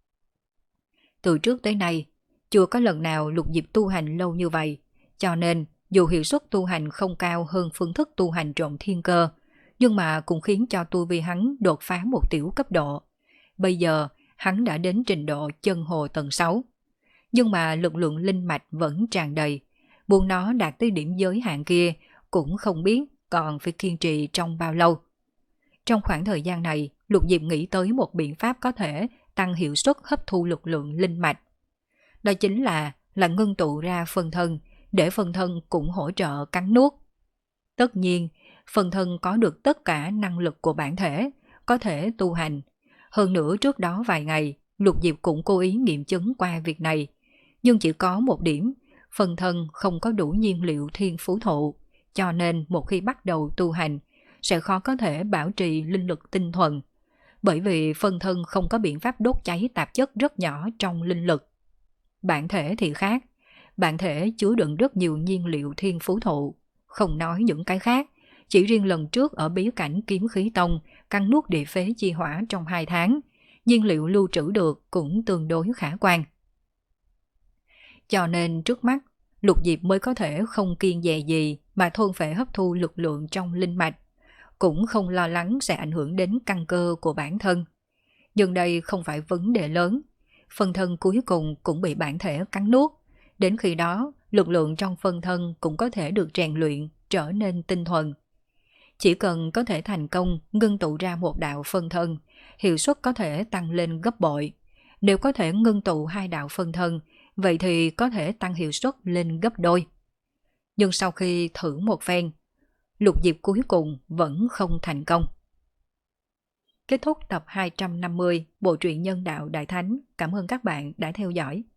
Từ trước tới nay, chưa có lần nào Lục Diệp tu hành lâu như vậy, cho nên dù hiệu suất tu hành không cao hơn phương thức tu hành trộn thiên cơ, nhưng mà cũng khiến cho tu vi hắn đột phá một tiểu cấp độ. Bây giờ, hắn đã đến trình độ chân hồ tầng sáu. Nhưng mà lực lượng linh mạch vẫn tràn đầy, muốn nó đạt tới điểm giới hạn kia cũng không biết còn phải kiên trì trong bao lâu. Trong khoảng thời gian này, Lục Diệp nghĩ tới một biện pháp có thể tăng hiệu suất hấp thu lực lượng linh mạch. Đó chính là là ngưng tụ ra phân thân, để phân thân cũng hỗ trợ cắn nuốt. Tất nhiên, phân thân có được tất cả năng lực của bản thể, có thể tu hành. Hơn nữa trước đó vài ngày, Lục Diệp cũng cố ý nghiệm chứng qua việc này. Nhưng chỉ có một điểm, phân thân không có đủ nhiên liệu thiên phú thụ, cho nên một khi bắt đầu tu hành, sẽ khó có thể bảo trì linh lực tinh thuần. Bởi vì phân thân không có biện pháp đốt cháy tạp chất rất nhỏ trong linh lực. Bản thể thì khác, bản thể chứa đựng rất nhiều nhiên liệu thiên phú thụ. Không nói những cái khác, chỉ riêng lần trước ở bí cảnh Kiếm Khí Tông cắn nuốt địa phế chi hỏa trong hai tháng, nhiên liệu lưu trữ được cũng tương đối khả quan. Cho nên trước mắt, Lục Diệp mới có thể không kiêng dè gì mà thôn phệ hấp thu lực lượng trong linh mạch, cũng không lo lắng sẽ ảnh hưởng đến căn cơ của bản thân. Nhưng đây không phải vấn đề lớn, phân thân cuối cùng cũng bị bản thể cắn nuốt. Đến khi đó, lực lượng trong phân thân cũng có thể được rèn luyện, trở nên tinh thuần. Chỉ cần có thể thành công ngưng tụ ra một đạo phân thân, hiệu suất có thể tăng lên gấp bội. Nếu có thể ngưng tụ hai đạo phân thân, vậy thì có thể tăng hiệu suất lên gấp đôi. Nhưng sau khi thử một phen, Lục Diệp cuối cùng vẫn không thành công. Kết thúc tập hai trăm năm mươi Bộ truyện Nhân Đạo Đại Thánh. Cảm ơn các bạn đã theo dõi.